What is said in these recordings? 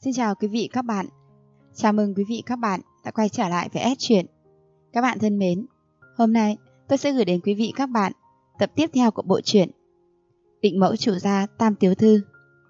Xin chào quý vị các bạn. Chào mừng quý vị các bạn đã quay trở lại với S Truyện. Các bạn thân mến, hôm nay tôi sẽ gửi đến quý vị các bạn tập tiếp theo của bộ truyện Định Mẫu Chủ Gia Tam Tiểu Thư.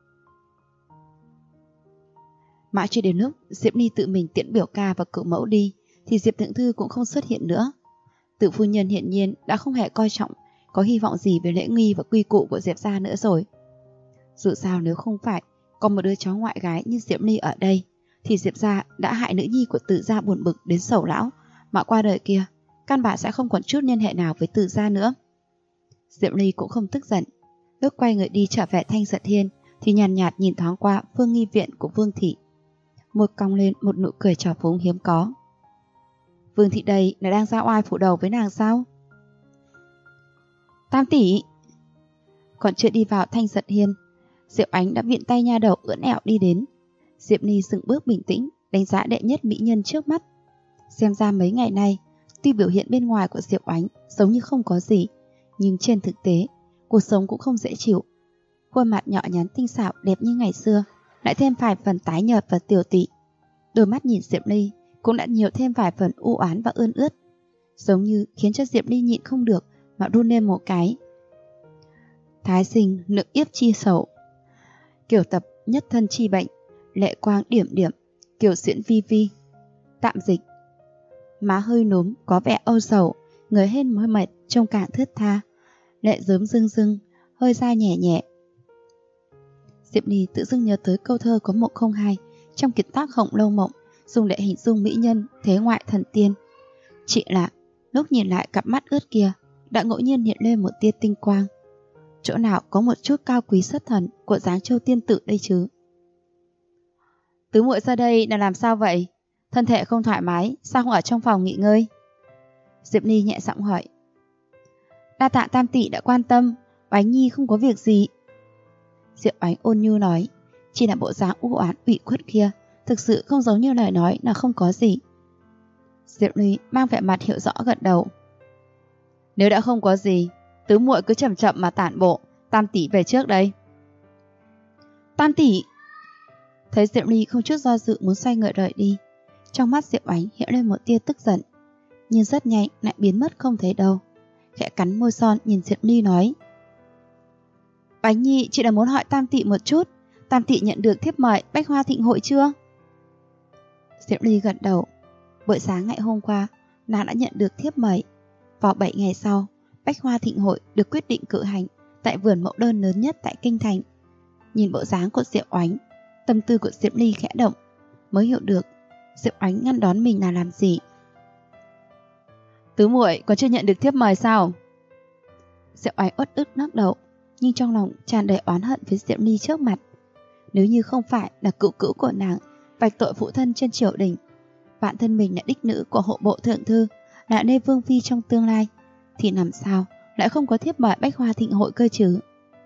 Mãi cho đến lúc Diệp Ly tự mình tiễn biểu ca và cựu mẫu đi thì Diệp Thượng Thư cũng không xuất hiện nữa. Tự phu nhân hiển nhiên đã không hề coi trọng, có hy vọng gì về lễ nghi và quy củ của Diệp gia nữa rồi. Dù sao nếu không phải có một đứa cháu ngoại gái như Diệp Ly ở đây thì Diệp gia đã hại nữ nhi của Từ gia buồn bực đến sầu lão, mà qua đời kia căn bản sẽ không còn chút liên hệ nào với Từ gia nữa. Diệp Ly cũng không tức giận. Lúc quay người đi trở về Thanh Giật Hiên thì nhàn nhạt nhìn thoáng qua Phương Nghi Viện của Vương thị, môi cong lên một nụ cười trào phúng hiếm có. Vương thị đây là đang ra oai phủ đầu với nàng sao? Tam tỷ. Còn chưa đi vào Thanh Giật Hiên, Diệp Ánh đã viện tay nha đầu ưỡn ẹo đi đến. Diệp Ly dừng bước bình tĩnh, đánh giá đệ nhất mỹ nhân trước mắt. Xem ra mấy ngày nay, tuy biểu hiện bên ngoài của Diệp Ánh giống như không có gì, nhưng trên thực tế, cuộc sống cũng không dễ chịu. Khuôn mặt nhỏ nhắn tinh xảo đẹp như ngày xưa, lại thêm vài phần tái nhợt và tiểu tụy. Đôi mắt nhìn Diệp Ly cũng đã nhiều thêm vài phần u oán và ươn ướt, giống như khiến cho Diệp Ly nhịn không được mà run lên một cái. Thái sinh nữ yếp chi sầu, kiểu tập nhất thân chi bệnh, lệ quang điểm điểm, kiểu diễn vi vi. Tạm dịch: má hơi núm có vẻ âu sầu, người hết mỏi mệt trông càng thướt tha, lệ rớm rưng rưng, hơi da nhẹ nhẹ. Diệp Ly tự dưng nhớ tới câu thơ có 102 trong kiệt tác Hồng Lâu Mộng, dùng để hình dung mỹ nhân thế ngoại thần tiên. Chỉ là lúc nhìn lại cặp mắt ướt kia đã ngẫu nhiên hiện lên một tia tinh quang. Chỗ nào có một chút cao quý xuất thần của dáng châu tiên tử đây chứ? Tứ muội ra đây là làm sao vậy? Thân thể không thoải mái, sao không ở trong phòng nghỉ ngơi? Diệp Ly nhẹ giọng hỏi. Đa tạ tam tỷ đã quan tâm, Oánh nhi không có việc gì. Diệp Oánh ôn nhu nói, chỉ là bộ dáng u oán ủy khuất kia thực sự không giống như lời nói là không có gì. Diệp Ly mang vẻ mặt hiểu rõ gật đầu. Nếu đã không có gì, tứ muội cứ chậm chậm mà tản bộ, tam tỷ về trước đây. Tam tỷ. Thấy Diệp Ly không chút do dự muốn xoay người rời đi, trong mắt Diệp Oánh hiện lên một tia tức giận, nhưng rất nhanh lại biến mất không thấy đâu. Khẽ cắn môi son nhìn Diệp Ly nói, Oánh nhi chỉ là muốn hỏi tam tỷ một chút, tam tỷ nhận được thiếp mời Bách Hoa Thịnh hội chưa? Diệp Ly gật đầu. Buổi sáng ngày hôm qua nàng đã nhận được thiếp mời. Vào 7 ngày sau, Bách Hoa Thịnh hội được quyết định cử hành tại vườn mẫu đơn lớn nhất tại Kinh Thành. Nhìn bộ dáng của Diệp Oánh, tâm tư của Diệp Ly khẽ động, mới hiểu được Diệp Oánh ngăn đón mình là làm gì. Tứ muội còn chưa nhận được thiếp mời sao? Diệp Oánh uất ức lắc đầu, nhưng trong lòng tràn đầy oán hận với Diệp Ly trước mặt. Nếu như không phải là cữu cữu của nàng vạch tội phụ thân trên triều đình, bản thân mình là đích nữ của hộ bộ thượng thư, là Lê Vương phi trong tương lai, thì làm sao lại không có thiếp mời Bách Hoa Thịnh hội cơ chứ?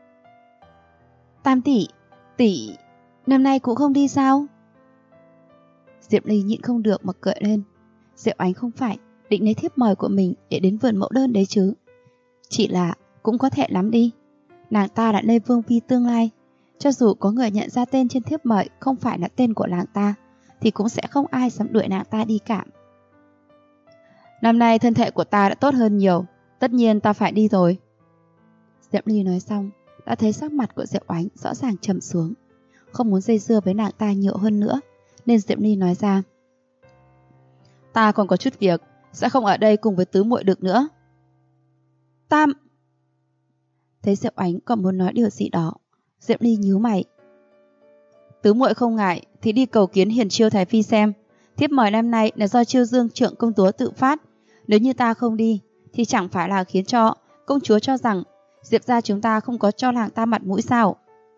Tam tỷ, tỷ năm nay cũng không đi sao? Diệp Ly nhịn không được mà cười lên. Diệp Ánh không phải định lấy thiếp mời của mình để đến vườn mẫu đơn đấy chứ? Chỉ là cũng có thể lắm đi. Nàng ta là Lê Vương phi tương lai, cho dù có người nhận ra tên trên thiếp mời không phải là tên của nàng ta, thì cũng sẽ không ai dám đuổi nàng ta đi cả. Năm nay thân thể của ta đã tốt hơn nhiều, tất nhiên ta phải đi rồi. Diệp Ly nói xong, đã thấy sắc mặt của Diệp Oánh rõ ràng trầm xuống. Không muốn dây dưa với nàng ta nhiều hơn nữa, nên Diệp Ly nói ra, ta còn có chút việc, sẽ không ở đây cùng với tứ muội được nữa. Tam. Thấy Diệp Oánh còn muốn nói điều gì đó, Diệp Ly nhíu mày. Tứ muội không ngại thì đi cầu kiến Hiền Chiêu Thái Phi xem. Thiếp mời năm nay là do Chiêu Dương trưởng công chúa tự phát. Nếu như ta không đi thì chẳng phải là khiến cho công chúa cho rằng Diệp gia chúng ta không có cho nàng ta mặt mũi sao?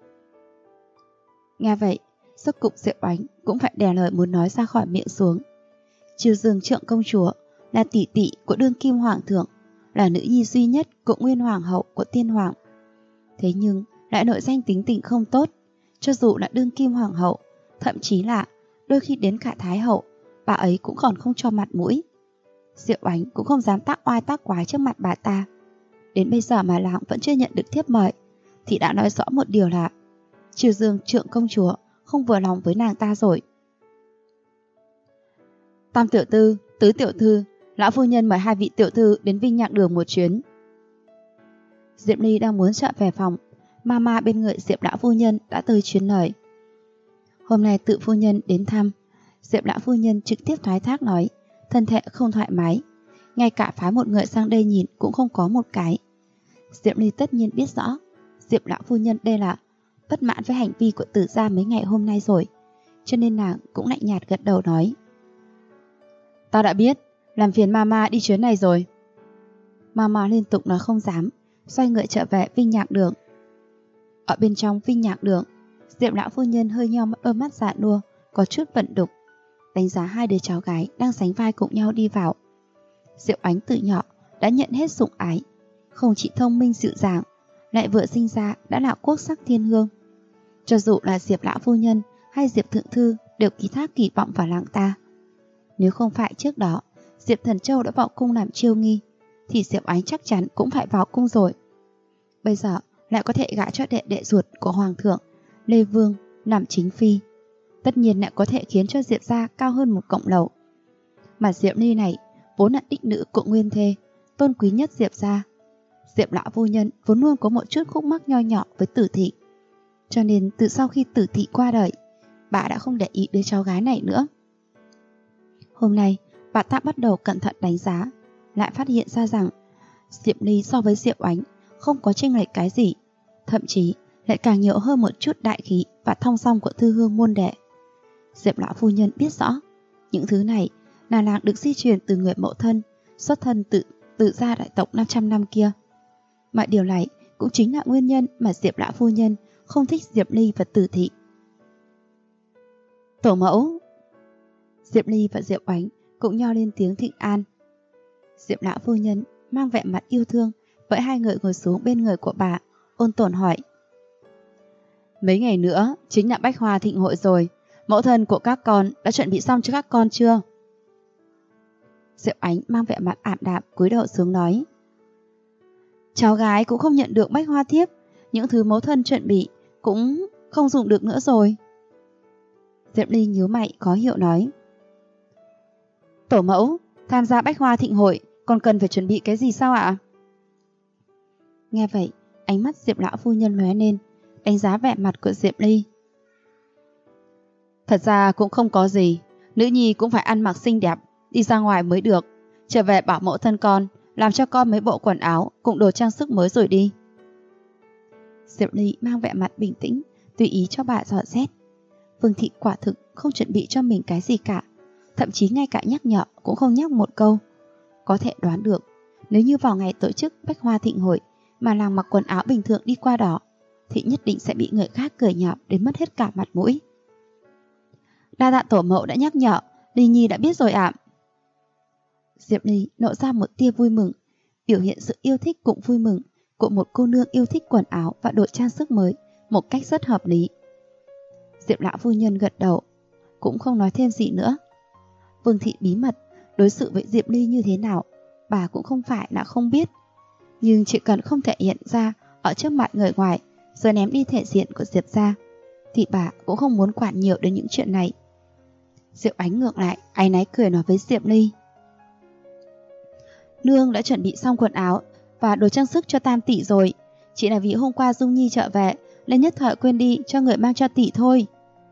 Nghe vậy, rốt cục Diệp Oánh cũng phải đè lời muốn nói ra khỏi miệng xuống. Chiêu Dương trưởng công chúa là tỷ tỷ của đương kim hoàng thượng, là nữ nhi duy nhất của nguyên hoàng hậu của tiên hoàng. Thế nhưng lại nội danh tính tình không tốt, cho dù là đương kim hoàng hậu, thậm chí là đôi khi đến cả thái hậu, bà ấy cũng còn không cho mặt mũi. Diệp Oánh cũng không dám tác oai tác quái trước mặt bà ta. Đến bây giờ mà nàng vẫn chưa nhận được thiếp mời, thì đã nói rõ một điều là Chiêu Dương trưởng công chúa không vừa lòng với nàng ta rồi. Tam tiểu thư, tứ tiểu thư, lão phu nhân mời 2 vị tiểu thư đến Vinh Nhạc Đường một chuyến. Diệp Ly đang muốn trở về phòng, Mama bên người Diệp lão phu nhân đã tới truyền lời. Hôm nay tự phu nhân đến thăm, Diệp lão phu nhân trực tiếp thoái thác nói, thân thể không thoải mái, ngay cả phái một người sang đây nhìn cũng không có một cái. Diệp Ly tất nhiên biết rõ, Diệp lão phu nhân đây là bất mãn với hành vi của Tử gia mấy ngày hôm nay rồi, cho nên nàng cũng lạnh nhạt gật đầu nói. Ta đã biết, làm phiền Mama đi chuyến này rồi. Mama liên tục nói không dám, xoay người trở về Vinh Nhạc Đường. Ở bên trong Vinh Nhạc Đường, Diệp lão phu nhân hơi nheo đôi mắt dạ nua, có chút vận đục, đánh giá 2 đứa cháu gái đang sánh vai cùng nhau đi vào. Diệu Ánh từ nhỏ đã nhận hết sủng ái, không chỉ thông minh dịu dàng, lại vừa sinh ra đã là quốc sắc thiên hương. Cho dù là Diệp lão phu nhân hay Diệp thượng thư đều ký thác kỳ vọng vào nàng ta. Nếu không phải trước đó Diệp Thần Châu đã vào cung làm chiêu nghi, thì Diệp Ánh chắc chắn cũng phải vào cung rồi. Bây giờ lại có thể gả cho đệ ruột của Hoàng thượng Lê Vương làm chính phi, tất nhiên lại có thể khiến cho Diệp gia cao hơn một cọng lầu. Mà Diệp Ly này vốn là đích nữ của nguyên thê, tôn quý nhất Diệp gia. Diệp lão phu nhân vốn luôn có một chút khúc mắc nho nhỏ với Tử thị, cho nên từ sau khi Tử thị qua đời, bà đã không để ý đứa cháu gái này nữa. Hôm nay bà ta bắt đầu cẩn thận đánh giá, lại phát hiện ra rằng Diệp Ly so với Diệp Ánh không có chênh lệch cái gì, thậm chí lại càng nhiều hơn một chút đại khí và thong dong của thư hương môn đệ. Diệp lão phu nhân biết rõ, những thứ này là nàng được di truyền từ người mẫu thân, xuất thân tự gia đại tộc 500 năm kia. Mà điều này cũng chính là nguyên nhân mà Diệp lão phu nhân không thích Diệp Ly và Tử thị. Tổ mẫu. Diệp Ly và Diệp Ánh cũng nho lên tiếng thịnh an. Diệp lão phu nhân mang vẻ mặt yêu thương với 2 người ngồi xuống bên người của bà, ôn tồn hỏi. Mấy ngày nữa chính là Bách Hoa thịnh hội rồi, mẫu thân của các con đã chuẩn bị xong cho các con chưa? Diệp Ánh mang vẻ mặt ảm đạm cúi đầu xuống nói. Cháu gái cũng không nhận được Bách Hoa thiếp, những thứ mẫu thân chuẩn bị cũng không dùng được nữa rồi. Diệp Ly nhíu mày khó hiểu nói. Tổ mẫu, tham gia Bách Hoa thịnh hội còn cần phải chuẩn bị cái gì sao ạ? Nghe vậy, ánh mắt Diệp lão phu nhân lóe lên, đánh giá vẻ mặt của Diệp Ly. Thật ra cũng không có gì, nữ nhi cũng phải ăn mặc xinh đẹp, đi ra ngoài mới được, trở về bảo mẫu thân con làm cho con mấy bộ quần áo cùng đồ trang sức mới rồi đi. Diệp Ly mang vẻ mặt bình tĩnh, tùy ý cho bà dò xét. Vương thị quả thực không chuẩn bị cho mình cái gì cả, thậm chí ngay cả nhắc nhở cũng không nhắc một câu. Có thể đoán được, nếu như vào ngày tổ chức Bách Hoa thịnh hội mà nàng mặc quần áo bình thường đi qua đó, thì nhất định sẽ bị người khác cười nhạo đến mất hết cả mặt mũi. Đa tạ tổ mẫu đã nhắc nhở, Ly Nhi đã biết rồi ạ. Diệp Ly nộ ra một tia vui mừng, biểu hiện sự yêu thích cũng vui mừng của một cô nương yêu thích quần áo và đồ trang sức mới một cách rất hợp lý. Diệp lão phu nhân gật đầu, cũng không nói thêm gì nữa. Vương thị bí mật đối xử với Diệp Ly như thế nào, bà cũng không phải là không biết, nhưng chỉ cần không thể hiện ra ở trước mặt người ngoài rồi ném đi thể diện của Diệp gia, thì bà cũng không muốn quản nhiều đến những chuyện này. Diệp Ánh ngược lại áy náy cười nói với Diệp Ly. Nương đã chuẩn bị xong quần áo và đồ trang sức cho Tam tỷ rồi, chỉ là vì hôm qua Dung Nhi trở về nên nhất thời quên đi cho người mang cho tỷ thôi.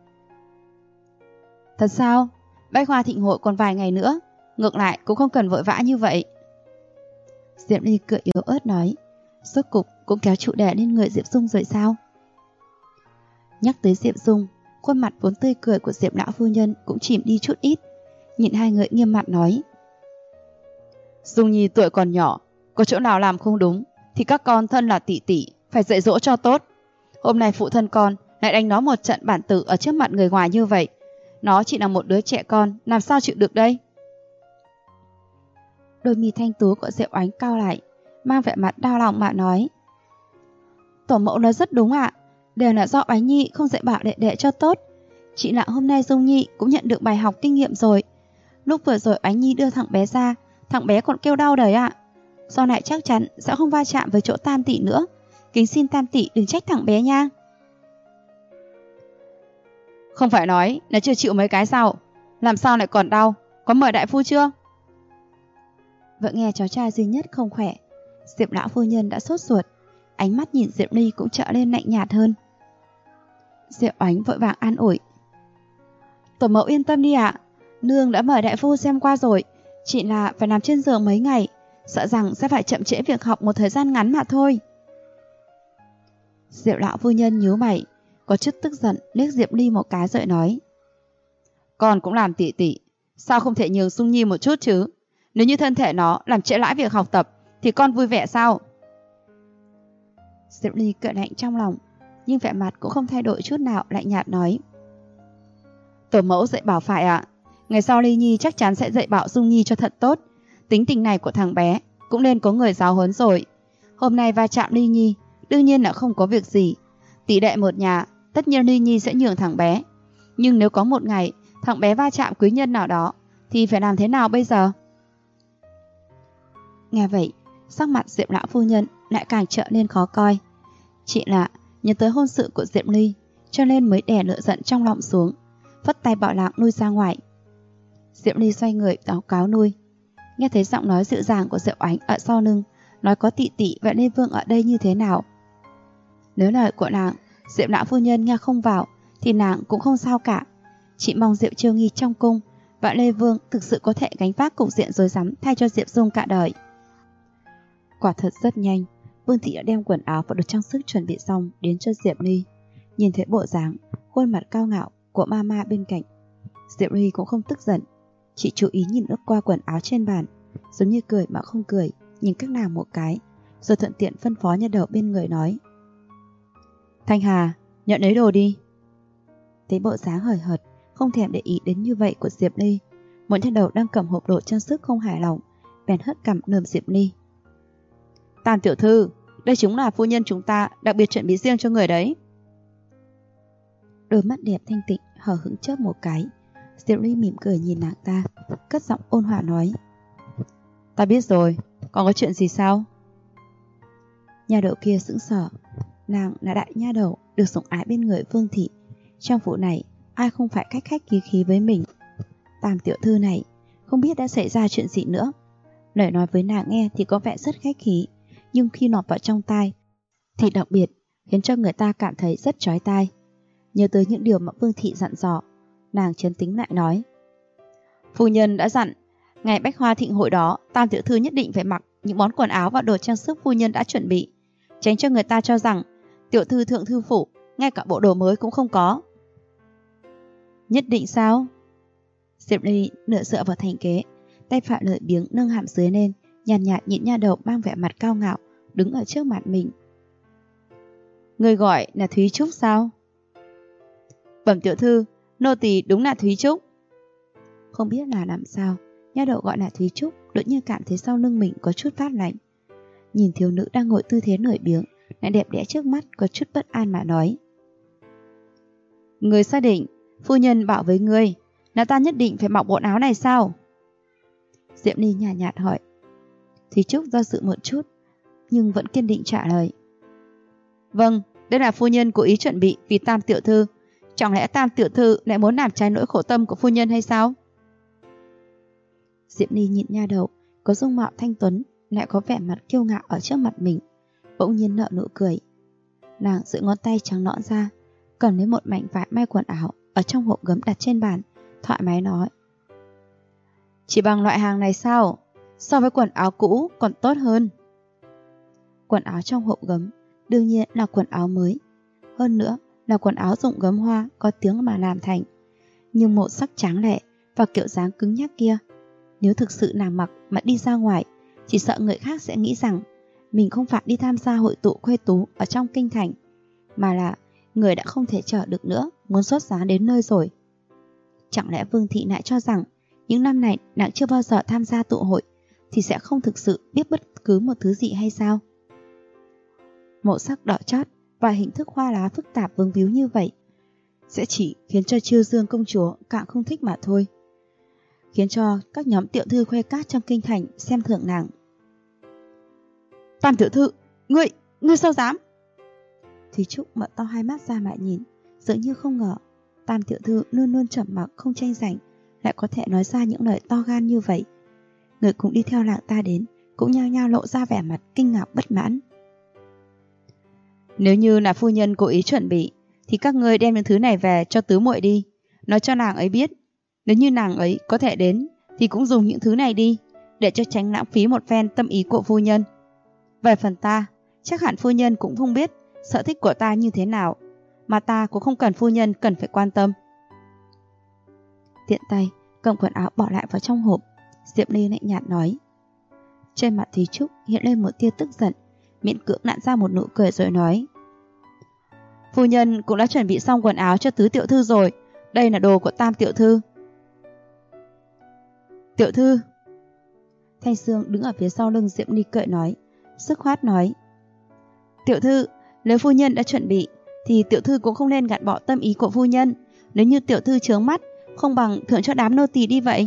Thật sao? Bách Hoa thịnh hội còn vài ngày nữa, ngược lại cũng không cần vội vã như vậy. Diệp Ly cười yếu ớt nói, rốt cục cũng kéo chủ đề lên người Diệp Dung rồi sao? Nhắc tới Diệp Dung, khuôn mặt vốn tươi cười của Diệp lão phu nhân cũng chìm đi chút ít, nhìn 2 người nghiêm mặt nói. Dung Nhi tuổi còn nhỏ, có chỗ nào làm không đúng thì các con thân là tỷ tỷ phải dạy dỗ cho tốt. Hôm nay phụ thân con lại đánh nó một trận bản tử ở trước mặt người ngoài như vậy, nó chỉ là một đứa trẻ con, làm sao chịu được đây? Đôi mi thanh tú của Diệu Ánh cao lại, mang vẻ mặt đau lòng mà nói. Tổ mẫu nói rất đúng ạ, đều là do Ánh Nhi không dạy bảo đệ đệ cho tốt. Chỉ là hôm nay Dung Nhi cũng nhận được bài học kinh nghiệm rồi. Lúc vừa rồi Ánh Nhi đưa thằng bé ra, thằng bé còn kêu đau đấy ạ. Sau này chắc chắn sẽ không va chạm với chỗ Tam tỷ nữa. Kính xin Tam tỷ đừng trách thằng bé nha. Không phải nói là chưa chịu mấy cái sao? Làm sao lại còn đau? Có mời đại phu chưa? Vợ nghe cháu trai duy nhất không khỏe, Diệp lão phu nhân đã sốt ruột, ánh mắt nhìn Diệp Ly cũng trở lên lạnh nhạt hơn. Diệp Oánh vội vàng an ủi. Tổ mẫu yên tâm đi ạ, nương đã mời đại phu xem qua rồi, chỉ là phải nằm trên giường mấy ngày, sợ rằng sẽ phải chậm trễ việc học một thời gian ngắn mà thôi. Diệp lão phu nhân nhíu mày, có chút tức giận liếc Diệp Ly một cái rồi nói. Con cũng làm tỉ tỉ, sao không thể nhường Dung Nhi một chút chứ? Nếu như thân thể nó làm trễ lãi việc học tập thì con vui vẻ sao? Diệp Ly cười lạnh trong lòng, nhưng vẻ mặt cũng không thay đổi chút nào, lạnh nhạt nói. Tổ mẫu dạy bảo phải ạ. Ngày sau Ly Nhi chắc chắn sẽ dạy bảo Dung Nhi cho thật tốt. Tính tình này của thằng bé cũng nên có người giáo huấn rồi. Hôm nay va chạm Ly Nhi, đương nhiên là không có việc gì. Tỷ đệ một nhà, tất nhiên Ly Nhi sẽ nhường thằng bé. Nhưng nếu có một ngày thằng bé va chạm quý nhân nào đó thì phải làm thế nào bây giờ? Nghe vậy, sắc mặt Diệp lão phu nhân lại càng trở nên khó coi. Chỉ là nhớ tới hôn sự của Diệp Ly, cho nên mới đè lửa giận trong lòng xuống, phất tay bảo Lạng lui ra ngoài. Diệp Ly xoay người cáo cáo nuôi, nghe thấy giọng nói dịu dàng của Diệp Oánh ở sau lưng, nói có tị tị và Lê Vương ở đây như thế nào. Nếu lời của nàng Diệp lão phu nhân nghe không vào thì nàng cũng không sao cả. Chỉ mong Diệp Chiêu Nghi trong cung và Lê Vương thực sự có thể gánh vác cục diện rối rắm thay cho Diệp Dung cả đời. Quả thật rất nhanh, Vương Thị đã đem quần áo và đồ trang sức chuẩn bị xong đến cho Diệp Ly. Nhìn thấy bộ dáng, khuôn mặt cao ngạo của mama bên cạnh, Diệp Ly cũng không tức giận, chỉ chú ý nhìn lướt qua quần áo trên bàn, giống như cười mà không cười, nhìn các nàng một cái, rồi thuận tiện phân phó nha đầu bên người nói. Thanh Hà, nhận lấy đồ đi. Thấy bộ dáng hời hợt, không thèm để ý đến như vậy của Diệp Ly, một nha đầu đang cầm hộp đồ trang sức không hài lòng, bèn hất cằm lườm Diệp Ly. Tam tiểu thư, đây chính là phu nhân chúng ta đặc biệt chuẩn bị riêng cho người đấy. Đôi mắt đẹp thanh tịnh hờ hững chớp một cái, Diệp Ly mỉm cười nhìn nàng ta, cất giọng ôn hòa nói. Ta biết rồi, còn có chuyện gì sao? Nha đầu kia sững sờ, nàng là đại nha đầu được sủng ái bên người Vương Thị, trong phủ này ai không phải khách khách khí khí với mình. Tam tiểu thư này không biết đã xảy ra chuyện gì nữa. Lời nói với nàng nghe thì có vẻ rất khách khí, nhưng khi lọt vào trong tai thì đặc biệt khiến cho người ta cảm thấy rất chói tai. Nhớ tới những điều mà Vương Thị dặn dò, nàng trấn tĩnh lại nói. Phu nhân đã dặn, ngày Bách Hoa Thịnh hội đó, Tam tiểu thư nhất định phải mặc những món quần áo và đồ trang sức phu nhân đã chuẩn bị, tránh cho người ta cho rằng tiểu thư thượng thư phủ ngay cả bộ đồ mới cũng không có. Nhất định sao? Diệp Ly nửa dựa vào thành ghế, tay phải lợi biếng nâng hàm dưới lên, nhàn nhạt nhìn nha đầu mang vẻ mặt cao ngạo đứng ở trước mặt mình. Người gọi là Thúy Trúc sao? Bẩm tiểu thư, nô tỳ đúng là Thúy Trúc. Không biết là làm sao, nha đầu gọi là Thúy Trúc đột nhiên cảm thấy sau lưng mình có chút phát lạnh. Nhìn thiếu nữ đang ngồi tư thế lười biếng lại đẹp đẽ trước mắt, có chút bất an mà nói. Người xác định phu nhân bảo với ngươi là ta nhất định phải mặc bộ áo này sao? Diệp Ly nhàn nhạt hỏi. Thúy Trúc do dự một chút, nhưng vẫn kiên định trả lời. Vâng, đây là phu nhân cố ý chuẩn bị vì Tam tiểu thư. Chẳng lẽ Tam tiểu thư lại muốn làm trái nỗi khổ tâm của phu nhân hay sao? Diệp Ly nhìn nha đầu có dung mạo thanh tuấn lại có vẻ mặt kiêu ngạo ở trước mặt mình, bỗng nhiên nở nụ cười. Nàng giữ ngón tay trắng nõn ra, cầm lấy một mảnh vải may quần áo ở trong hộp gấm đặt trên bàn, thoải mái nói. Chỉ bằng loại hàng này sao? So với quần áo cũ còn tốt hơn. Quần áo trong hộp gấm đương nhiên là quần áo mới, hơn nữa là quần áo dụng gấm hoa có tiếng mà làm thành, nhưng màu sắc tráng lệ và kiểu dáng cứng nhắc kia, nếu thực sự nàng mặc mà đi ra ngoài, chỉ sợ người khác sẽ nghĩ rằng mình không phải đi tham gia hội tụ khuê tú ở trong kinh thành, mà là người đã không thể chờ được nữa, muốn xuất giá đến nơi rồi. Chẳng lẽ Vương Thị lại cho rằng những năm này nàng chưa bao giờ tham gia tụ hội thì sẽ không thực sự biết bất cứ một thứ gì hay sao? Màu sắc đỏ chót và hình thức hoa lá phức tạp vướng víu như vậy sẽ chỉ khiến cho Chiêu Dương công chúa càng không thích mà thôi, khiến cho các nhóm tiểu thư khoe cát trong kinh thành xem thường nàng. Tam tiểu thư, ngươi sao dám? Thúy Trúc mở to hai mắt ra mà nhìn, dường như không ngờ Tam tiểu thư luôn luôn trầm mặc không tranh giành lại có thể nói ra những lời to gan như vậy. Người cùng đi theo nàng ta đến cũng nhao nhao lộ ra vẻ mặt kinh ngạc bất mãn. Nếu như là phu nhân cố ý chuẩn bị thì các ngươi đem những thứ này về cho tứ muội đi, nói cho nàng ấy biết, nếu như nàng ấy có thể đến thì cũng dùng những thứ này đi, để cho tránh lãng phí một phen tâm ý của phu nhân. Về phần ta, chắc hẳn phu nhân cũng không biết sở thích của ta như thế nào, mà ta cũng không cần phu nhân cần phải quan tâm. Tiện tay cầm quần áo bỏ lại vào trong hộp, Diệp Ly lạnh nhạt nói. Trên mặt Thúy Trúc hiện lên một tia tức giận, miễn cưỡng nặn ra một nụ cười rồi nói. Phu nhân cũng đã chuẩn bị xong quần áo cho tứ tiểu thư rồi, đây là đồ của Tam tiểu thư. Tiểu thư. Thanh Sương đứng ở phía sau lưng Diệp Ly cười nói, sức khoát nói. Tiểu thư, nếu phu nhân đã chuẩn bị thì tiểu thư cũng không nên gạt bỏ tâm ý của phu nhân, nếu như tiểu thư chướng mắt, không bằng thưởng cho đám nô tỳ đi vậy.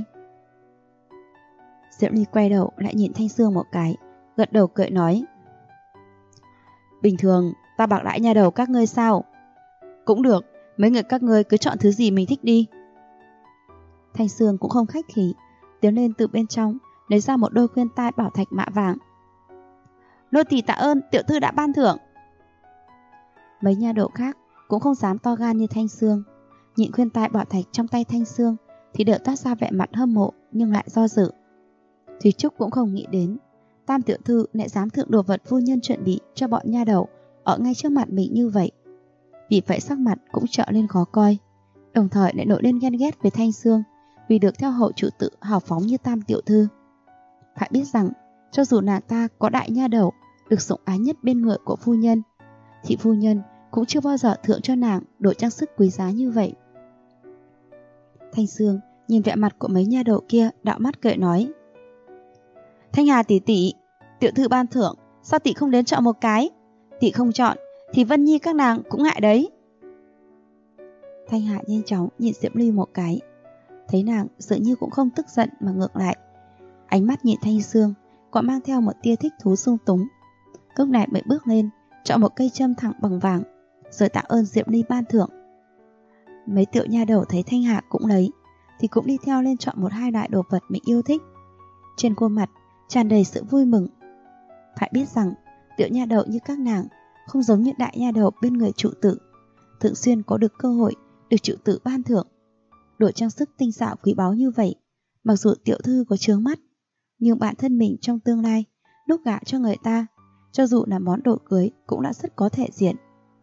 Diệp Ly quay đầu lại nhìn Thanh Sương một cái, gật đầu cười nói. Bình thường ta bạc đãi nha đầu các ngươi sao? Cũng được, mấy người các ngươi cứ chọn thứ gì mình thích đi. Thanh Sương cũng không khách khí, tiến lên từ bên trong lấy ra một đôi khuyên tai bảo thạch mạ vàng. Nô tỳ tạ ơn tiểu thư đã ban thưởng. Mấy nha đầu khác cũng không dám to gan như Thanh Sương, nhìn khuyên tai bảo thạch trong tay Thanh Sương thì đều toát ra vẻ mặt hâm mộ nhưng lại do dự. Thúy Trúc cũng không nghĩ đến Tam tiểu thư lại dám thượng đồ vật phu nhân chuẩn bị cho bọn nha đầu ở ngay trước mặt mình như vậy. Vì vậy sắc mặt cũng trở lên khó coi, đồng thời lại nổi lên ghen ghét với Thanh Sương vì được theo hậu chủ tử hào phóng như Tam tiểu thư. Phải biết rằng cho dù nàng ta có đại nha đầu được sủng ái nhất bên người của phu nhân thì phu nhân cũng chưa bao giờ thượng cho nàng đồ trang sức quý giá như vậy. Thanh Sương nhìn vẻ mặt của mấy nha đầu kia, đạo mắt cười nói. Thanh Hà tỷ tỷ, tiểu thư ban thưởng, sao tỷ không đến chọn một cái? Tỷ không chọn thì Vân Nhi các nàng cũng ngại đấy. Thanh Hà nhanh chóng nhìn Diệp Ly một cái, thấy nàng dường như cũng không tức giận mà ngược lại, ánh mắt nhìn Thanh Sương còn mang theo một tia thích thú sung túng. Lúc này mới bước lên chọn một cây châm thẳng bằng vàng, rồi tạ ơn Diệp Ly ban thưởng. Mấy tiểu nha đầu thấy Thanh Hà cũng lấy thì cũng đi theo lên chọn một hai loại đồ vật mình yêu thích, trên khuôn mặt tràn đầy sự vui mừng. Phải biết rằng tiểu nha đầu như các nàng không giống như đại nha đầu bên người trụ tử, thường xuyên có được cơ hội được trụ tử ban thưởng đồ trang sức tinh xảo quý báu như vậy. Mặc dù tiểu thư có chướng mắt, nhưng bản thân mình trong tương lai lúc gả cho người ta, cho dù là món đồ cưới cũng đã rất có thể diện.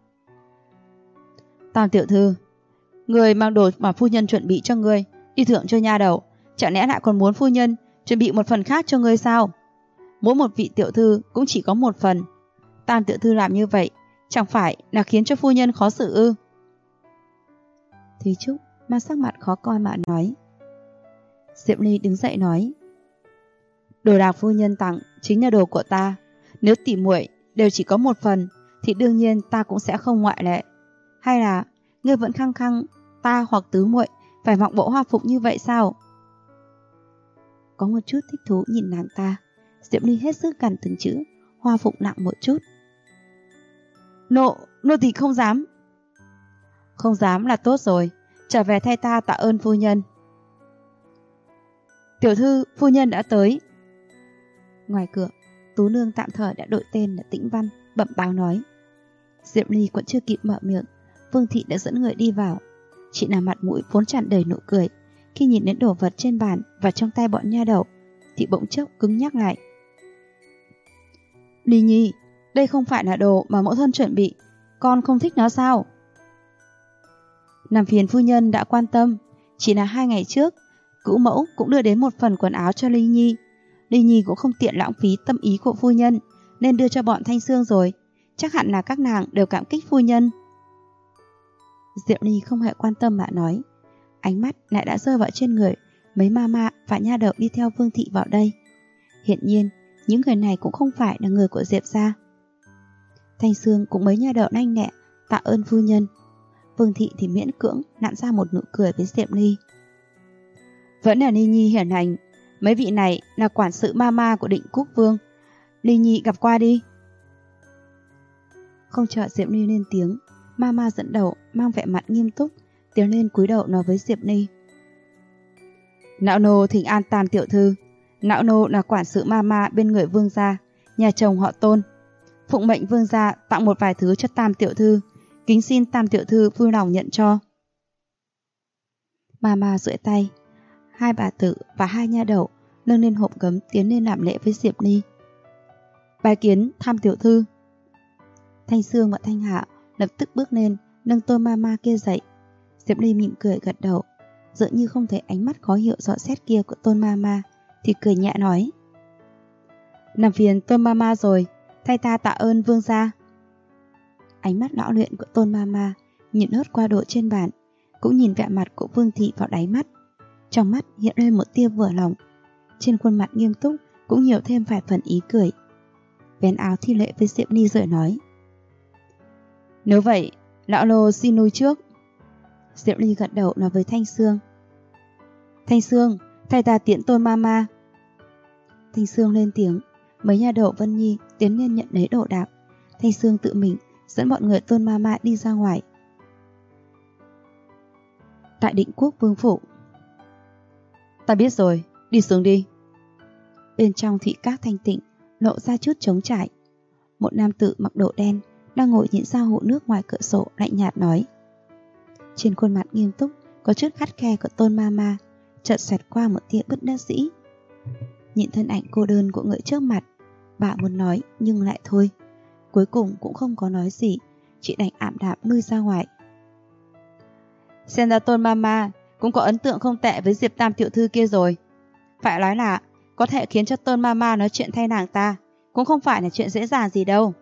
Tam tiểu thư, người mang đồ mà phu nhân chuẩn bị cho ngươi đi thưởng cho nha đầu, chẳng lẽ lại còn muốn phu nhân chuẩn bị một phần khác cho ngươi sao? Mỗi một vị tiểu thư cũng chỉ có một phần. Tam tiểu thư làm như vậy chẳng phải là khiến cho phu nhân khó xử ư? Thúy Trúc mang sắc mặt khó coi mà nói. Diệp Ly đứng dậy nói. Đồ đạc phu nhân tặng chính là đồ của ta, nếu tỷ muội đều chỉ có một phần thì đương nhiên ta cũng sẽ không ngoại lệ. Hay là ngươi vẫn khăng khăng ta hoặc tứ muội phải mặc bộ hoa phục như vậy sao? Có một chút thích thú nhìn nàng ta, Diệp Ly hết sức gằn từng chữ hoa phục nặng một chút. Nô tỳ không dám. Không dám là tốt rồi, trở về thay ta tạ ơn phu nhân. Tiểu thư, phu nhân đã tới. Ngoài cửa, Tú nương tạm thời đã đổi tên là Tĩnh Văn, bẩm báo nói. Diệp Ly còn chưa kịp mở miệng, Vương thị đã dẫn người đi vào. Chị là mặt mũi vốn tràn đầy nụ cười, khi nhìn đến đồ vật trên bàn và trong tay bọn nha đầu thì bỗng chốc cứng nhắc lại. Ly Nhi, đây không phải là đồ mà mẫu thân chuẩn bị, con không thích nó sao? Làm phiền phu nhân đã quan tâm, chỉ là 2 ngày trước cữu mẫu cũng đưa đến một phần quần áo cho Ly Nhi. Ly Nhi cũng không tiện lãng phí tâm ý của phu nhân nên đưa cho bọn Thanh Sương rồi, chắc hẳn là các nàng đều cảm kích phu nhân. Diệp Ly không hề quan tâm mà nói, ánh mắt lại đã rơi vào trên người mấy mama và nha đầu đi theo Vương thị vào đây. Hiện nhiên những người này cũng không phải là người của Diệp gia. Thanh Sương cũng mấy nha đầu nanh nẹ tạ ơn phu nhân. Vương thị thì miễn cưỡng nặn ra một nụ cười với Diệp Ly. Vẫn là Ly Nhi hiển hành, mấy vị này là quản sự mama của Định Quốc Vương. Ly Nhi gặp qua đi. Không chờ Diệp Ly lên tiếng, mama dẫn đầu mang vẻ mặt nghiêm túc tiến lên cúi đầu nói với Diệp Ni. Lão nô thỉnh an Tam tiểu thư. Lão nô là quản sự Mama bên người vương gia, nhà chồng họ Tôn. Phụng mệnh vương gia tặng một vài thứ cho Tam tiểu thư, kính xin Tam tiểu thư vui lòng nhận cho. Mama duỗi tay, hai bà tử và hai nha đầu nâng lên hộp gấm tiến lên làm lễ với Diệp Ni. Bái kiến Tam tiểu thư. Thanh Sương và Thanh Hạ lập tức bước lên nâng Tôn Mama kia dậy. Diệp Ni mỉm cười gật đầu, dường như không thấy ánh mắt khó hiểu dõi xét kia của Tôn Mama, thì cười nhẹ nói: làm phiền Tôn Mama rồi, thay ta tạ ơn vương gia. Ánh mắt lão luyện của Tôn Mama nhìn hớt qua độ trên bàn, cũng nhìn vẻ mặt của Vương thị vào đáy mắt. Trong mắt hiện lên một tia vừa lòng, trên khuôn mặt nghiêm túc cũng nhiều thêm vài phần ý cười. Vén áo thi lễ với Diệp Ni rồi nói: nếu vậy, lão lô xin lui trước. Diệp Ni gật đầu nói với Thanh Sương: Thanh Sương, thay ta tiễn Tôn Mama. Thanh Sương lên tiếng, mấy nha đầu Vân Nhi tiến lên nhận lấy đồ đạc. Thanh Sương tự mình dẫn bọn người Tôn Mama đi ra ngoài. Tại Định Quốc vương phủ. Ta biết rồi, đi xuống đi. Bên trong thủy cát thanh tịnh lộ ra chút trống trải. Một nam tử mặc đồ đen đang ngồi nhìn ra hồ nước ngoài cửa sổ, lạnh nhạt nói. Trên khuôn mặt nghiêm túc có chút khắt khe của Tôn Mama chợt xoẹt qua một tia bất đắc dĩ. Nhìn thân ảnh cô đơn của người trước mặt, bà muốn nói nhưng lại thôi. Cuối cùng cũng không có nói gì, chỉ đành ảm đạm lui ra ngoài. Xem ra Tôn Mama cũng có ấn tượng không tệ với Diệp Tam tiểu thư kia rồi. Phải nói là có thể khiến cho Tôn Mama nói chuyện thay nàng ta cũng không phải là chuyện dễ dàng gì đâu.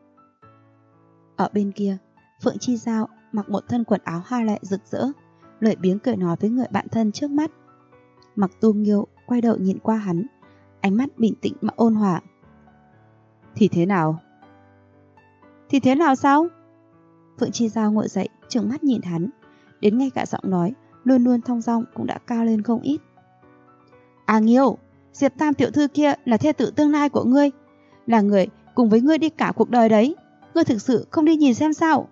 Ở bên kia, Phượng Chi Giao mặc một thân quần áo hoa lệ rực rỡ, lười biếng cười nói với người bạn thân trước mắt. Mặc Tu Nghiêu quay đầu nhìn qua hắn, ánh mắt bình tĩnh mà ôn hòa. Thì thế nào? Thì thế nào sao? Phượng Chi Giao ngồi dậy, trừng mắt nhìn hắn, đến ngay cả giọng nói luôn luôn thong dong cũng đã cao lên không ít. À Nghiêu, Diệp Tam tiểu thư kia là thê tử tương lai của ngươi, là người cùng với ngươi đi cả cuộc đời đấy. Ngươi thực sự không đi nhìn xem sao?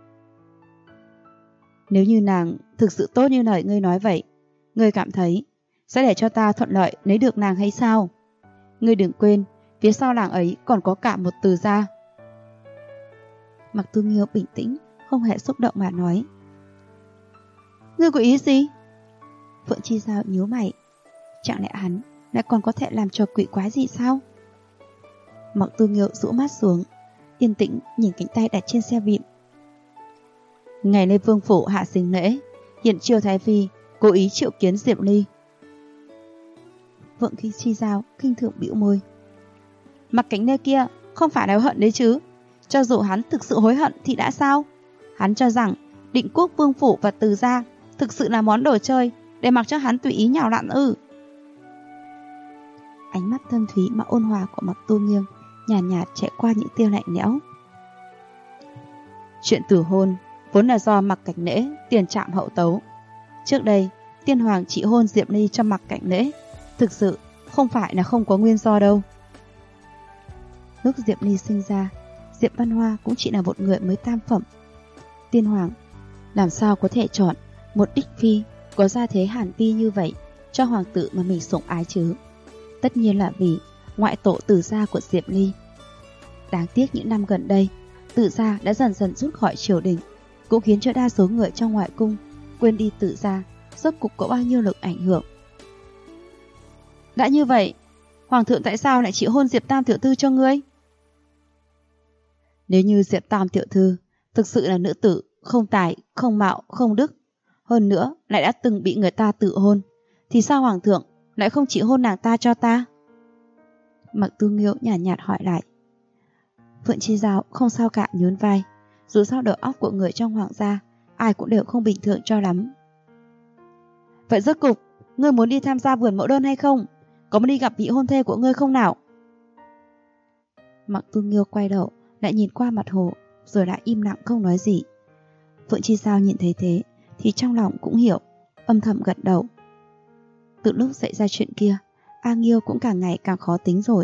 Nếu như nàng thực sự tốt như lời ngươi nói vậy, ngươi cảm thấy sẽ để cho ta thuận lợi lấy được nàng hay sao? Ngươi đừng quên, phía sau nàng ấy còn có cả một Từ gia. Mặc Tu Nghiêu bình tĩnh, không hề xúc động mà nói. Ngươi có ý gì? Phượng Chi Giao nhíu mày. Chẳng lẽ hắn lại còn có thể làm trò quỷ quái gì sao? Mặc Tu Nghiêu rũ mắt xuống, yên tĩnh nhìn cánh tay đặt trên xe vịn. Ngày nay vương phủ hạ sinh lễ, hiện Triều Thái Phi cố ý triệu kiến Diệp Ly. Phượng Chi Giao khinh thường bĩu môi. Mặc Cảnh Nê kia không phải là hận đấy chứ? Cho dù hắn thực sự hối hận thì đã sao? Hắn cho rằng Định Quốc vương phủ và Từ gia thực sự là món đồ chơi để mặc cho hắn tùy ý nhào lặn ư? Ánh mắt thâm thúy mà ôn hòa của Mặc Tu Nghiêu nhàn nhạt chạy qua những tia lạnh lẽo. Chuyện tử hôn vốn là do Mặc Cảnh Lễ tiền trạm hậu tấu. Trước đây tiên hoàng chỉ hôn Diệp Ly cho Mặc Cảnh Lễ, thực sự không phải là không có nguyên do đâu. Lúc Diệp Ly sinh ra, Diệp Văn Hoa cũng chỉ là một người mới tam phẩm. Tiên hoàng làm sao có thể chọn một đích phi có gia thế hàn vi như vậy cho hoàng tử mà mình sủng ái chứ? Tất nhiên là vì ngoại tổ Từ gia của Diệp Ly. Đáng tiếc những năm gần đây, Từ gia đã dần dần rút khỏi triều đình, cũng khiến cho đa số người trong ngoại cung quên đi Từ gia rốt cục có bao nhiêu lực ảnh hưởng. Đã như vậy, hoàng thượng tại sao lại chịu hôn Diệp Tam tiểu thư cho ngươi? Nếu như Diệp Tam tiểu thư thực sự là nữ tử không tài, không mạo, không đức, hơn nữa lại đã từng bị người ta tự hôn, thì sao hoàng thượng lại không chịu hôn nàng ta cho ta? Mặc Tu Nghiêu nhàn nhạt hỏi lại. Phượng Chi Giao không sao cả nhún vai, dù sao đầu óc của người trong hoàng gia ai cũng đều không bình thường cho lắm. Vậy rốt cục ngươi muốn đi tham gia vườn mẫu đơn hay không? Có muốn đi gặp vị hôn thê của ngươi không nào? Mặc Tu Nghiêu quay đầu lại nhìn qua mặt hồ, rồi lại im lặng không nói gì. Phượng Chi Giao nhìn thấy thế thì trong lòng cũng hiểu, âm thầm gật đầu. Từ lúc xảy ra chuyện kia, A Nghiêu cũng càng ngày càng khó tính rồi.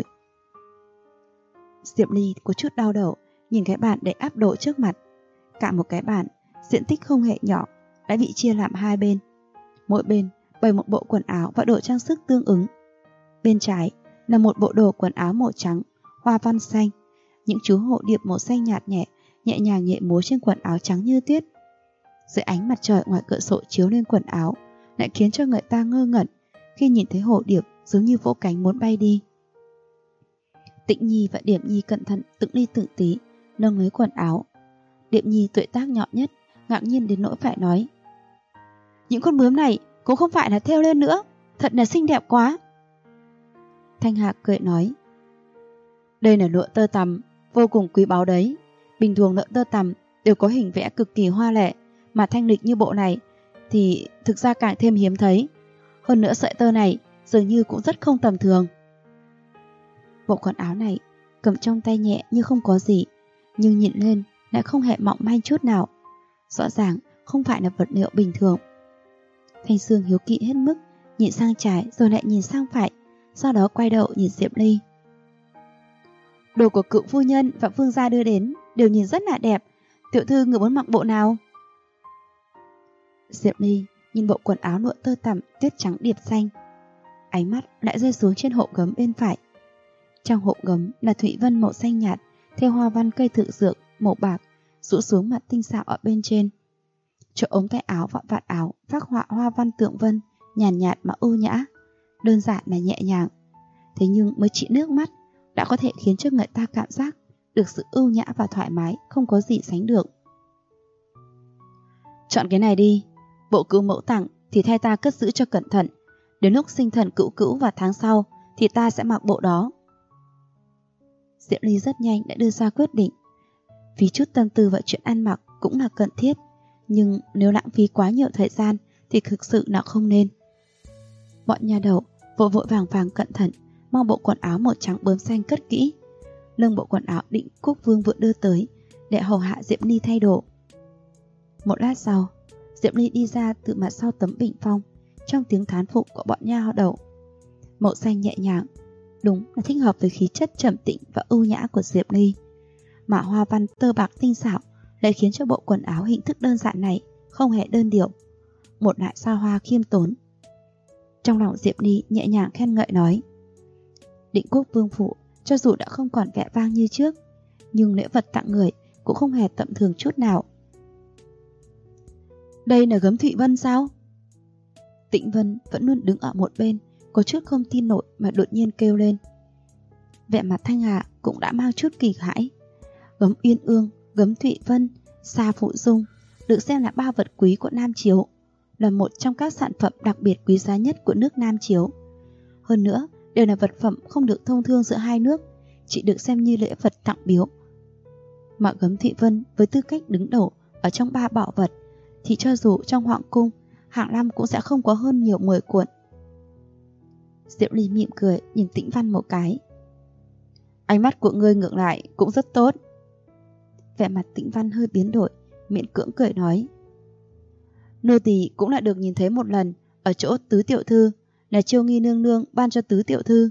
Diệp Ly có chút đau đầu nhìn cái bàn để áp đồ trước mặt. Cả một cái bàn, diện tích không hề nhỏ, đã bị chia làm hai bên. Mỗi bên bày một bộ quần áo và đồ trang sức tương ứng. Bên trái là một bộ đồ quần áo màu trắng, hoa văn xanh. Những chú hộ điệp màu xanh nhạt nhẹ nhàng nhẹ múa trên quần áo trắng như tuyết. Dưới ánh mặt trời ngoài cửa sổ chiếu lên quần áo, lại khiến cho người ta ngơ ngẩn khi nhìn thấy hộ điệp giống như vỗ cánh muốn bay đi. Tĩnh Nhi và Điệp Nhi cẩn thận từng ly từng tí nâng lấy quần áo. Điệp Nhi tuổi tác nhỏ nhất, ngạc nhiên đến nỗi phải nói: những con bướm này cũng không phải là thêu lên nữa, thật là xinh đẹp quá. Thanh Hà cười nói: đây là lụa tơ tằm, vô cùng quý báu đấy. Bình thường lụa tơ tằm đều có hình vẽ cực kỳ hoa lệ, mà thanh lịch như bộ này thì thực ra càng thêm hiếm thấy. Hơn nữa sợi tơ này dường như cũng rất không tầm thường. Bộ quần áo này cầm trong tay nhẹ như không có gì, nhưng nhìn lên lại không hề mỏng manh chút nào. Rõ ràng không phải là vật liệu bình thường. Thanh Sương hiếu kỵ hết mức, nhìn sang trái rồi lại nhìn sang phải, sau đó quay đầu nhìn Diệp Ly. Đồ của cựu phu nhân và vương gia đưa đến đều nhìn rất là đẹp, tiểu thư người muốn mặc bộ nào? Diệp Ly nhìn bộ quần áo lụa tơ tằm tuyết trắng điệp xanh, ánh mắt lại rơi xuống trên hộ gấm bên phải. Trong hộ gấm là thụy vân màu xanh nhạt theo hoa văn cây thự dược màu bạc rũ xuống mặt tinh xảo ở bên trên. Chỗ ống tay áo và vạt áo phác họa hoa văn tượng vân nhàn nhạt mà ưu nhã, đơn giản mà nhẹ nhàng. Thế nhưng mới chỉ nước mắt đã có thể khiến cho người ta cảm giác được sự ưu nhã và thoải mái không có gì sánh được. Chọn cái này đi, bộ cữu mẫu tặng thì thay ta cất giữ cho cẩn thận, đến lúc sinh thần cữu cữu vào tháng sau thì ta sẽ mặc bộ đó. Diệp Ly rất nhanh đã đưa ra quyết định. Vì chút tâm tư vào chuyện ăn mặc cũng là cần thiết, nhưng nếu lãng phí quá nhiều thời gian thì thực sự là không nên. Bọn nhà đầu vội vội vàng vàng cẩn thận mang bộ quần áo màu trắng bướm xanh cất kỹ. Lưng bộ quần áo Định Quốc Vương vừa đưa tới để hầu hạ Diệp Ly thay đồ. Một lát sau, Diệp Ly đi ra từ mặt sau tấm bình phong, trong tiếng thán phục của bọn nha đầu. Màu xanh nhẹ nhàng, đúng là thích hợp với khí chất trầm tĩnh và ưu nhã của Diệp Ly, mà hoa văn tơ bạc tinh xảo lại khiến cho bộ quần áo hình thức đơn giản này không hề đơn điệu, một lại xa hoa khiêm tốn. Trong lòng Diệp Ly nhẹ nhàng khen ngợi nói: Định Quốc Vương phủ cho dù đã không còn vẻ vang như trước, nhưng lễ vật tặng người cũng không hề tầm thường chút nào. Đây là gấm Thụy Vân sao? Tĩnh Vân vẫn luôn đứng ở một bên, có chút không tin nổi mà đột nhiên kêu lên. Vẻ mặt Thanh Hà cũng đã mang chút kỳ hãi. Gấm Uyên Ương, gấm Thụy Vân, Sa Phụ Dung được xem là ba vật quý của Nam Chiếu, là một trong các sản phẩm đặc biệt quý giá nhất của nước Nam Chiếu. Hơn nữa, đều là vật phẩm không được thông thương giữa hai nước, chỉ được xem như lễ vật tặng biếu. Mà gấm Thụy Vân với tư cách đứng đầu ở trong ba bảo vật thì cho dù trong hoàng cung, hàng năm cũng sẽ không có hơn nhiều 10 cuộn. Diệp Ly mỉm cười nhìn Tĩnh Văn một cái. Ánh mắt của ngươi ngược lại cũng rất tốt. Vẻ mặt Tĩnh Văn hơi biến đổi, miễn cưỡng cười nói. Nô tỳ cũng đã được nhìn thấy một lần ở chỗ tứ tiểu thư, là Chiêu Nghi nương nương ban cho tứ tiểu thư.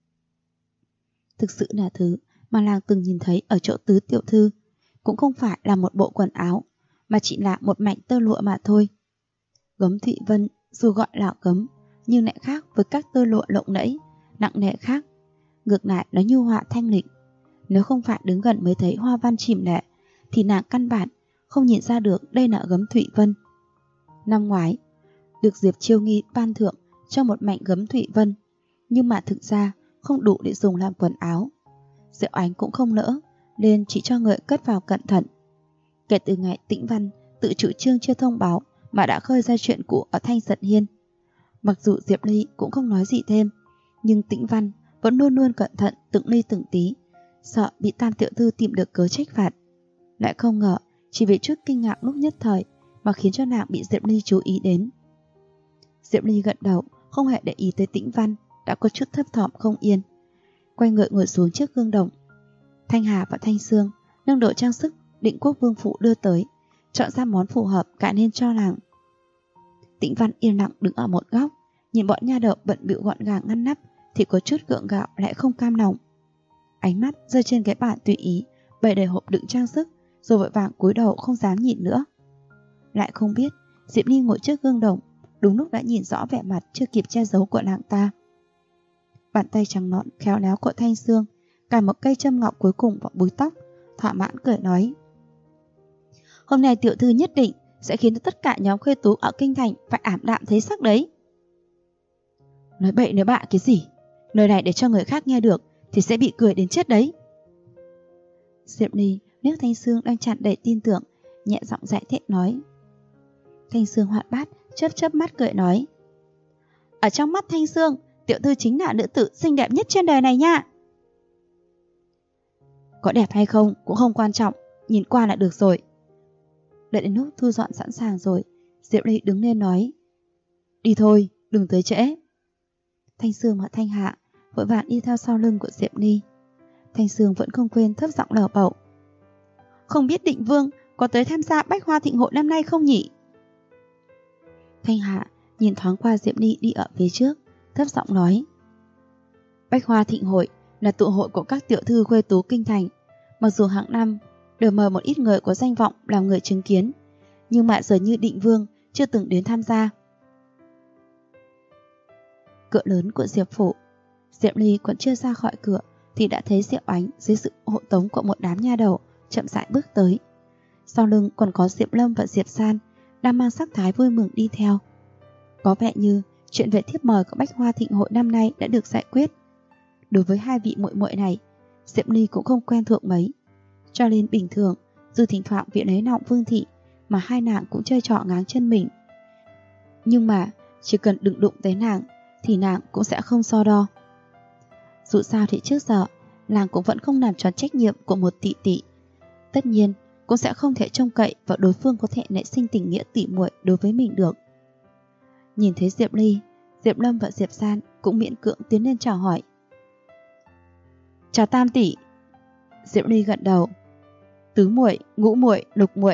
Thực sự là thứ mà nàng từng nhìn thấy ở chỗ tứ tiểu thư cũng không phải là một bộ quần áo, mà chỉ là một mảnh tơ lụa mà thôi. Gấm Thụy Vân dù gọi là gấm, nhưng lại khác với các tơ lụa lộng lẫy, nặng nề khác. Ngược lại nó nhu hòa thanh lịch. Nếu không phải đứng gần mới thấy hoa văn chìm lệ, thì nàng căn bản không nhìn ra được đây là gấm Thụy Vân. Năm ngoái, được Diệp Chiêu Nghi ban thưởng cho một mảnh gấm Thụy Vân, nhưng mà thực ra không đủ để dùng làm quần áo. Diệu Ánh cũng không nỡ, nên chỉ cho người cất vào cẩn thận. Kể từ ngày Tĩnh Văn tự chủ trương chưa thông báo mà đã khơi ra chuyện cũ ở Thanh Giật Hiên. Mặc dù Diệp Ly cũng không nói gì thêm, nhưng Tĩnh Văn vẫn luôn luôn cẩn thận từng ly từng tí, sợ bị Tam tiểu thư tìm được cớ trách phạt. Lại không ngờ chỉ vì chút kinh ngạc lúc nhất thời mà khiến cho nàng bị Diệp Ly chú ý đến. Diệp Ly gật đầu, không hề để ý tới Tĩnh Văn đã có chút thấp thỏm không yên. Quay người ngồi xuống trước gương đồng. Thanh Hà và Thanh Sương nâng đồ trang sức Định Quốc Vương phủ đưa tới, chọn ra món phù hợp cạn lên cho nàng. Tĩnh Văn yên lặng đứng ở một góc, nhìn bọn nha đầu bận bịu gọn gàng ngăn nắp thì có chút gượng gạo lại không cam lòng. Ánh mắt rơi trên cái bàn tùy ý bày đầy hộp đựng trang sức, rồi vội vàng cúi đầu không dám nhìn nữa. Lại không biết Diệp Ly ngồi trước gương đồng, đúng lúc đã nhìn rõ vẻ mặt chưa kịp che giấu của nàng ta. Bàn tay trắng nõn khéo léo của Thanh Sương cài một cây châm ngọc cuối cùng vào búi tóc, thỏa mãn cười nói: "Hôm nay tiểu thư nhất định sẽ khiến cho tất cả nhóm khuê tú ở kinh thành phải ảm đạm thấy sắc đấy." "Nói bậy nói bạ cái gì? Lời này để cho người khác nghe được thì sẽ bị cười đến chết đấy." Diệp Ly liếc Thanh Sương đang tràn đầy tin tưởng, nhẹ giọng giải thích nói. Thanh Sương hoạt bát, chớp chớp mắt cười nói: "Ở trong mắt Thanh Sương, tiểu thư chính là nữ tử xinh đẹp nhất trên đời này nha." "Có đẹp hay không cũng không quan trọng, nhìn qua là được rồi." Đợi đến lúc thu dọn sẵn sàng rồi, Diệp Ly đứng lên nói: "Đi thôi, đừng tới trễ." Thanh Sương và Thanh Hạ vội vàng đi theo sau lưng của Diệp Ly. Thanh Sương vẫn không quên thấp giọng lẩm bẩm: "Không biết Định Vương có tới tham gia Bách Hoa Thịnh Hội năm nay không nhỉ?" Thanh Hạ nhìn thoáng qua Diệp Ly đi ở phía trước, thấp giọng nói: "Bách Hoa Thịnh Hội là tụ hội của các tiểu thư khuê tú kinh thành. Mặc dù hàng năm đều mời một ít người có danh vọng làm người chứng kiến, nhưng mà giờ như Định Vương chưa từng đến tham gia." Cửa lớn của Diệp phủ, Diệp Ly còn chưa ra khỏi cửa thì đã thấy Diệp Ánh dưới sự hộ tống của một đám nha đầu chậm rãi bước tới. Sau lưng còn có Diệp Lâm và Diệp San đang mang sắc thái vui mừng đi theo. Có vẻ như chuyện về thiếp mời của Bách Hoa Thịnh Hội năm nay đã được giải quyết. Đối với hai vị muội muội này, Diệp Ly cũng không quen thuộc mấy, cho nên bình thường dù thỉnh thoảng viện lấy nọng Vương thị mà hai nàng cũng chơi trò ngáng chân mình. Nhưng mà chỉ cần đừng đụng tới nàng thì nàng cũng sẽ không so đo. Dù sao thì trước giờ nàng cũng vẫn không làm tròn trách nhiệm của một tỷ tỷ, tất nhiên cũng sẽ không thể trông cậy vào đối phương có thể nảy sinh tình nghĩa tỷ muội đối với mình được. Nhìn thấy Diệp Ly, Diệp Lâm và Diệp San cũng miễn cưỡng tiến lên chào hỏi. "Chào tam tỷ." Diệp Ly gật đầu. "Tứ muội, ngũ muội, lục muội."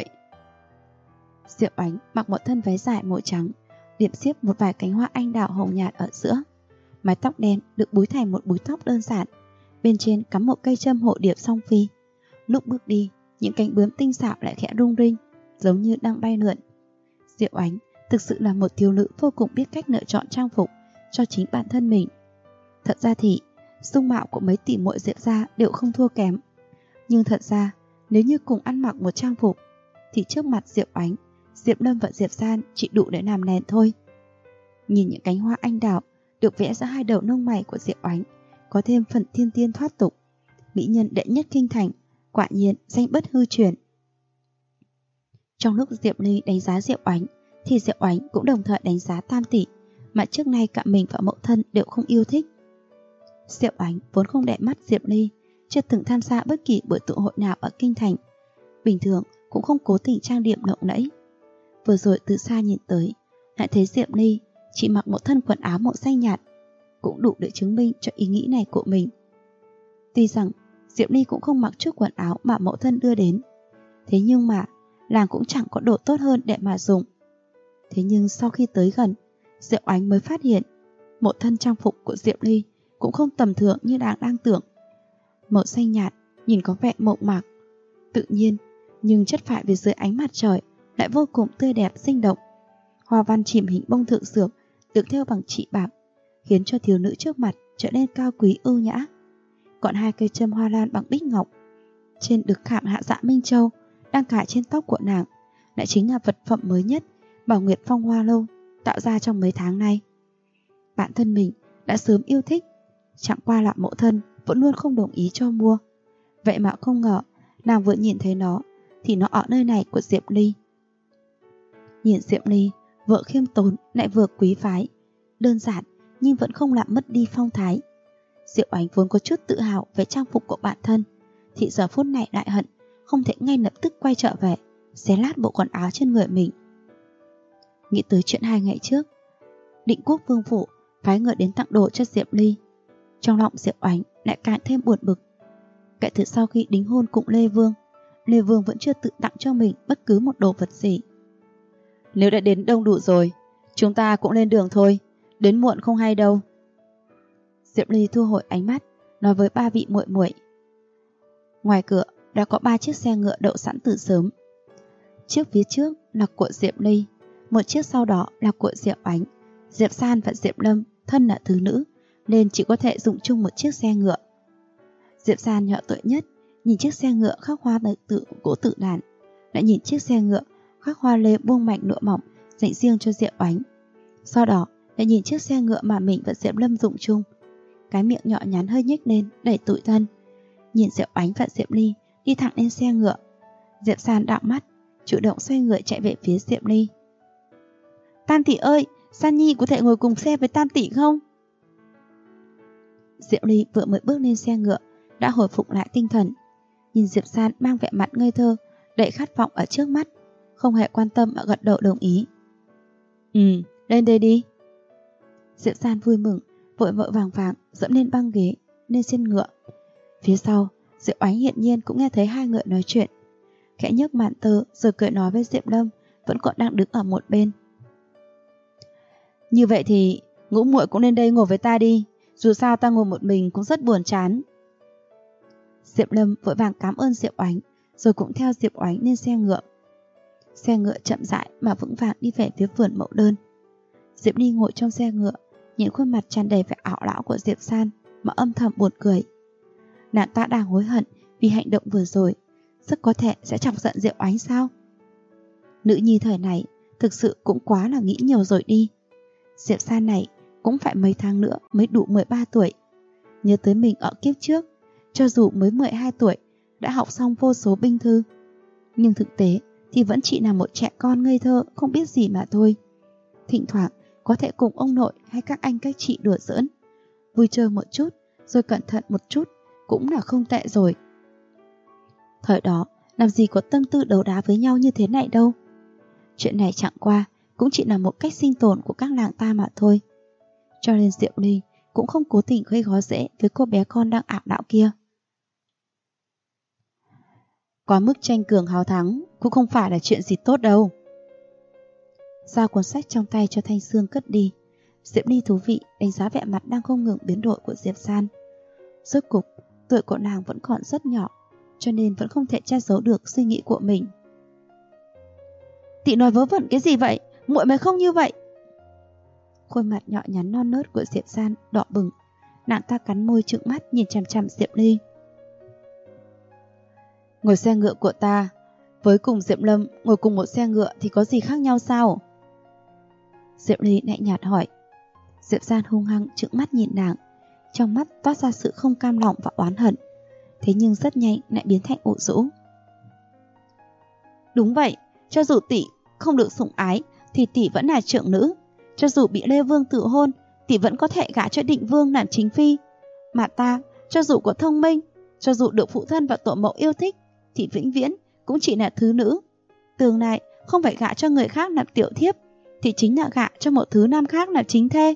Diệp Ánh mặc một thân váy dài màu trắng, điểm xếp một vài cánh hoa anh đào hồng nhạt ở giữa. Mái tóc đen được búi thành một búi tóc đơn giản, bên trên cắm một cây châm hộ điệp song phi. Lúc bước đi, những cánh bướm tinh xảo lại khẽ rung rinh, giống như đang bay lượn. Diệp Ánh thực sự là một thiếu nữ vô cùng biết cách lựa chọn trang phục cho chính bản thân mình. Thật ra thì dung mạo của mấy tỷ muội Diệp gia đều không thua kém, nhưng thật ra nếu như cùng ăn mặc một trang phục thì trước mặt Diệp Ánh, Diệp Lâm và Diệp San chỉ đủ để làm nền thôi. Nhìn những cánh hoa anh đào được vẽ ra hai đầu lông mày của Diệp Ánh, có thêm phần thiên tiên thoát tục, mỹ nhân đệ nhất kinh thành, quả nhiên danh bất hư truyền. Trong lúc Diệp Ly đánh giá Diệp Ánh thì Diệp Ánh cũng đồng thời đánh giá tam tỷ mà trước nay cả mình và mẫu thân đều không yêu thích. Diệp Ánh vốn không để mắt Diệp Ly, chưa từng tham gia bất kỳ buổi tụ hội nào ở kinh thành, bình thường cũng không cố tình trang điểm lộng lẫy. Vừa rồi từ xa nhìn tới, lại thấy Diệp Ly chỉ mặc một thân quần áo màu xanh nhạt, cũng đủ để chứng minh cho ý nghĩ này của mình. Tuy rằng Diệp Ly cũng không mặc chút quần áo mà mẫu thân đưa đến, thế nhưng mà nàng cũng chẳng có đồ tốt hơn để mà dùng. Thế nhưng sau khi tới gần, Diệp Ánh mới phát hiện một thân trang phục của Diệp Ly cũng không tầm thường như nàng đang tưởng. Màu xanh nhạt nhìn có vẻ mộc mạc, tự nhiên, nhưng chất phải về dưới ánh mặt trời lại vô cùng tươi đẹp sinh động. Hoa văn chìm hình bông thượng dược được thêu bằng chỉ bạc, khiến cho thiếu nữ trước mặt trở nên cao quý ưu nhã. Còn hai cây châm hoa lan bằng bích ngọc trên được khảm hạ dạ minh châu đang cài trên tóc của nàng lại chính là vật phẩm mới nhất Bảo Nguyệt Phong Hoa Lâu tạo ra trong mấy tháng nay. Bản thân mình đã sớm yêu thích, chẳng qua là mẫu thân vẫn luôn không đồng ý cho mua. Vậy mà không ngờ nàng vừa nhìn thấy nó thì nó ở nơi này của Diệp Ly. Nhìn Diệp Ly vừa khiêm tốn lại vừa quý phái, đơn giản nhưng vẫn không làm mất đi phong thái. Diệp Ánh vốn có chút tự hào về trang phục của bản thân, thì giờ phút này lại hận không thể ngay lập tức quay trở về xé lát bộ quần áo trên người mình. Nghĩ tới chuyện 2 ngày trước, Định Quốc Vương phủ phái người đến tặng đồ cho Diệp Ly, trong lòng Diệp Ánh lại càng thêm buồn bực. Kể từ sau khi đính hôn cùng Lê Vương vẫn chưa tự tặng cho mình bất cứ một đồ vật gì. Nếu đã đến đông đủ rồi, chúng ta cũng lên đường thôi, đến muộn không hay đâu. Diệp Ly thu hồi ánh mắt, nói với 3 vị muội muội. Ngoài cửa đã có 3 chiếc xe ngựa đậu sẵn từ sớm. Chiếc phía trước là của Diệp Ly, Một chiếc sau đó là của Diệp Ánh. Diệp San và Diệp Lâm thân là thứ nữ nên chỉ có thể dùng chung một chiếc xe ngựa. Diệp San nhỏ tuổi nhất, nhìn chiếc xe ngựa khắc hoa gỗ tự đàn, lại nhìn chiếc xe ngựa khắc hoa lê buông mảnh lụa mỏng dành riêng cho Diệp Ánh. Sau đó lại nhìn chiếc xe ngựa mà mình và Diệp Lâm dùng chung. Cái miệng nhỏ nhắn hơi nhếch lên đầy tủi thân. Nhìn Diệp Ánh và Diệp Ly đi thẳng lên xe ngựa, Diệp San đảo mắt, chủ động xoay người chạy về phía Diệp Ly. Tam tỷ ơi, San Nhi có thể ngồi cùng xe với Tam tỷ không? Diệp Ly vừa mới bước lên xe ngựa đã hồi phục lại tinh thần, nhìn Diệp San mang vẻ mặt ngây thơ, đầy khát vọng ở trước mắt, không hề quan tâm mà gật đầu đồng ý. Lên đây đi. Diệp San vui mừng, vội vội vàng vàng dẫm lên băng ghế, lên trên ngựa. Phía sau, Diệp Ánh hiển nhiên cũng nghe thấy hai người nói chuyện, khẽ nhấc màn tơ rồi cười nói với Diệp Lâm vẫn còn đang đứng ở một bên. Như vậy thì Ngũ muội cũng lên đây ngồi với ta đi, dù sao ta ngồi một mình cũng rất buồn chán. Diệp Lâm vội vàng cảm ơn Diệp Ánh, rồi cũng theo Diệp Ánh lên xe ngựa. Xe ngựa chậm rãi mà vững vàng đi về phía vườn mẫu đơn. Diệp Ly ngồi trong xe ngựa, nhìn khuôn mặt tràn đầy vẻ ảo lão của Diệp San mà âm thầm buồn cười. Nàng ta đang hối hận vì hành động vừa rồi, rất có thể sẽ chọc giận Diệp Ánh sao? Nữ nhi thời này thực sự cũng quá là nghĩ nhiều rồi đi. Diệp San này cũng phải mấy tháng nữa mới đủ 13 tuổi. Nhớ tới mình ở kiếp trước, cho dù mới 12 tuổi đã học xong vô số binh thư, nhưng thực tế thì vẫn chỉ là một trẻ con ngây thơ không biết gì mà thôi. Thỉnh thoảng có thể cùng ông nội hay các anh các chị đùa giỡn, vui chơi một chút rồi cẩn thận một chút cũng là không tệ rồi. Thời đó làm gì có tâm tư đấu đá với nhau như thế này đâu. Chuyện này chẳng qua cũng chỉ là một cách sinh tồn của các làng ta mà thôi. Cho nên Diệp Ly cũng không cố tình gây khó dễ với cô bé con đang ảo đạo kia. Quá mức tranh cường hào thắng cũng không phải là chuyện gì tốt đâu. Giao cuốn sách trong tay cho Thanh Sương cất đi, Diệp Ly thú vị đánh giá vẻ mặt đang không ngừng biến đổi của Diệp San. Rốt cục, tuổi của nàng vẫn còn rất nhỏ, cho nên vẫn không thể che giấu được suy nghĩ của mình. Tỷ nói vớ vẩn cái gì vậy? Muội mới không như vậy. Khuôn mặt nhỏ nhắn non nớt của Diệp San đỏ bừng, nàng ta cắn môi trừng mắt nhìn chằm chằm Diệp Ly. Ngồi xe ngựa của ta với cùng Diệp Lâm ngồi cùng một xe ngựa thì có gì khác nhau sao? Diệp Ly lạnh nhạt hỏi. Diệp San hung hăng trừng mắt nhìn nàng, trong mắt toát ra sự không cam lòng và oán hận, thế nhưng rất nhanh lại biến thành ủ rũ. Đúng vậy, cho dù tỷ không được sủng ái thì tỷ vẫn là trưởng nữ. Cho dù bị Lê Vương tự hôn, tỷ vẫn có thể gả cho Định Vương làm chính phi. Mà ta, cho dù có thông minh, cho dù được phụ thân và tổ mẫu yêu thích, thì vĩnh viễn cũng chỉ là thứ nữ. Tương lai không phải gả cho người khác làm tiểu thiếp, thì chính là gả cho một thứ nam khác làm chính thê.